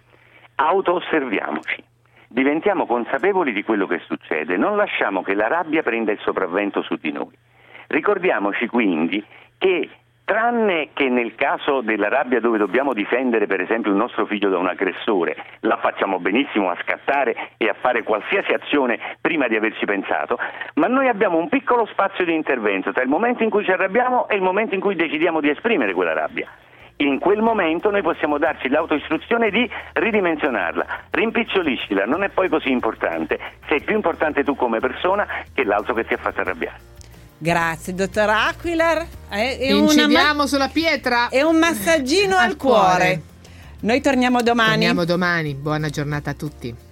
Auto-osserviamoci, diventiamo consapevoli di quello che succede, non lasciamo che la rabbia prenda il sopravvento su di noi. Ricordiamoci quindi che, tranne che nel caso della rabbia dove dobbiamo difendere per esempio il nostro figlio da un aggressore, la facciamo benissimo a scattare e a fare qualsiasi azione prima di averci pensato, ma noi abbiamo un piccolo spazio di intervento tra il momento in cui ci arrabbiamo e il momento in cui decidiamo di esprimere quella rabbia. In quel momento noi possiamo darci l'autoistruzione di ridimensionarla, rimpiccioliscila, non è poi così importante, sei più importante tu come persona che l'altro che ti ha fatto arrabbiare. Grazie, dottor Aquilar. Eh, è Incidiamo una ma- sulla pietra. È un massaggino al, al cuore. cuore. Noi torniamo domani. Torniamo domani. Buona giornata a tutti.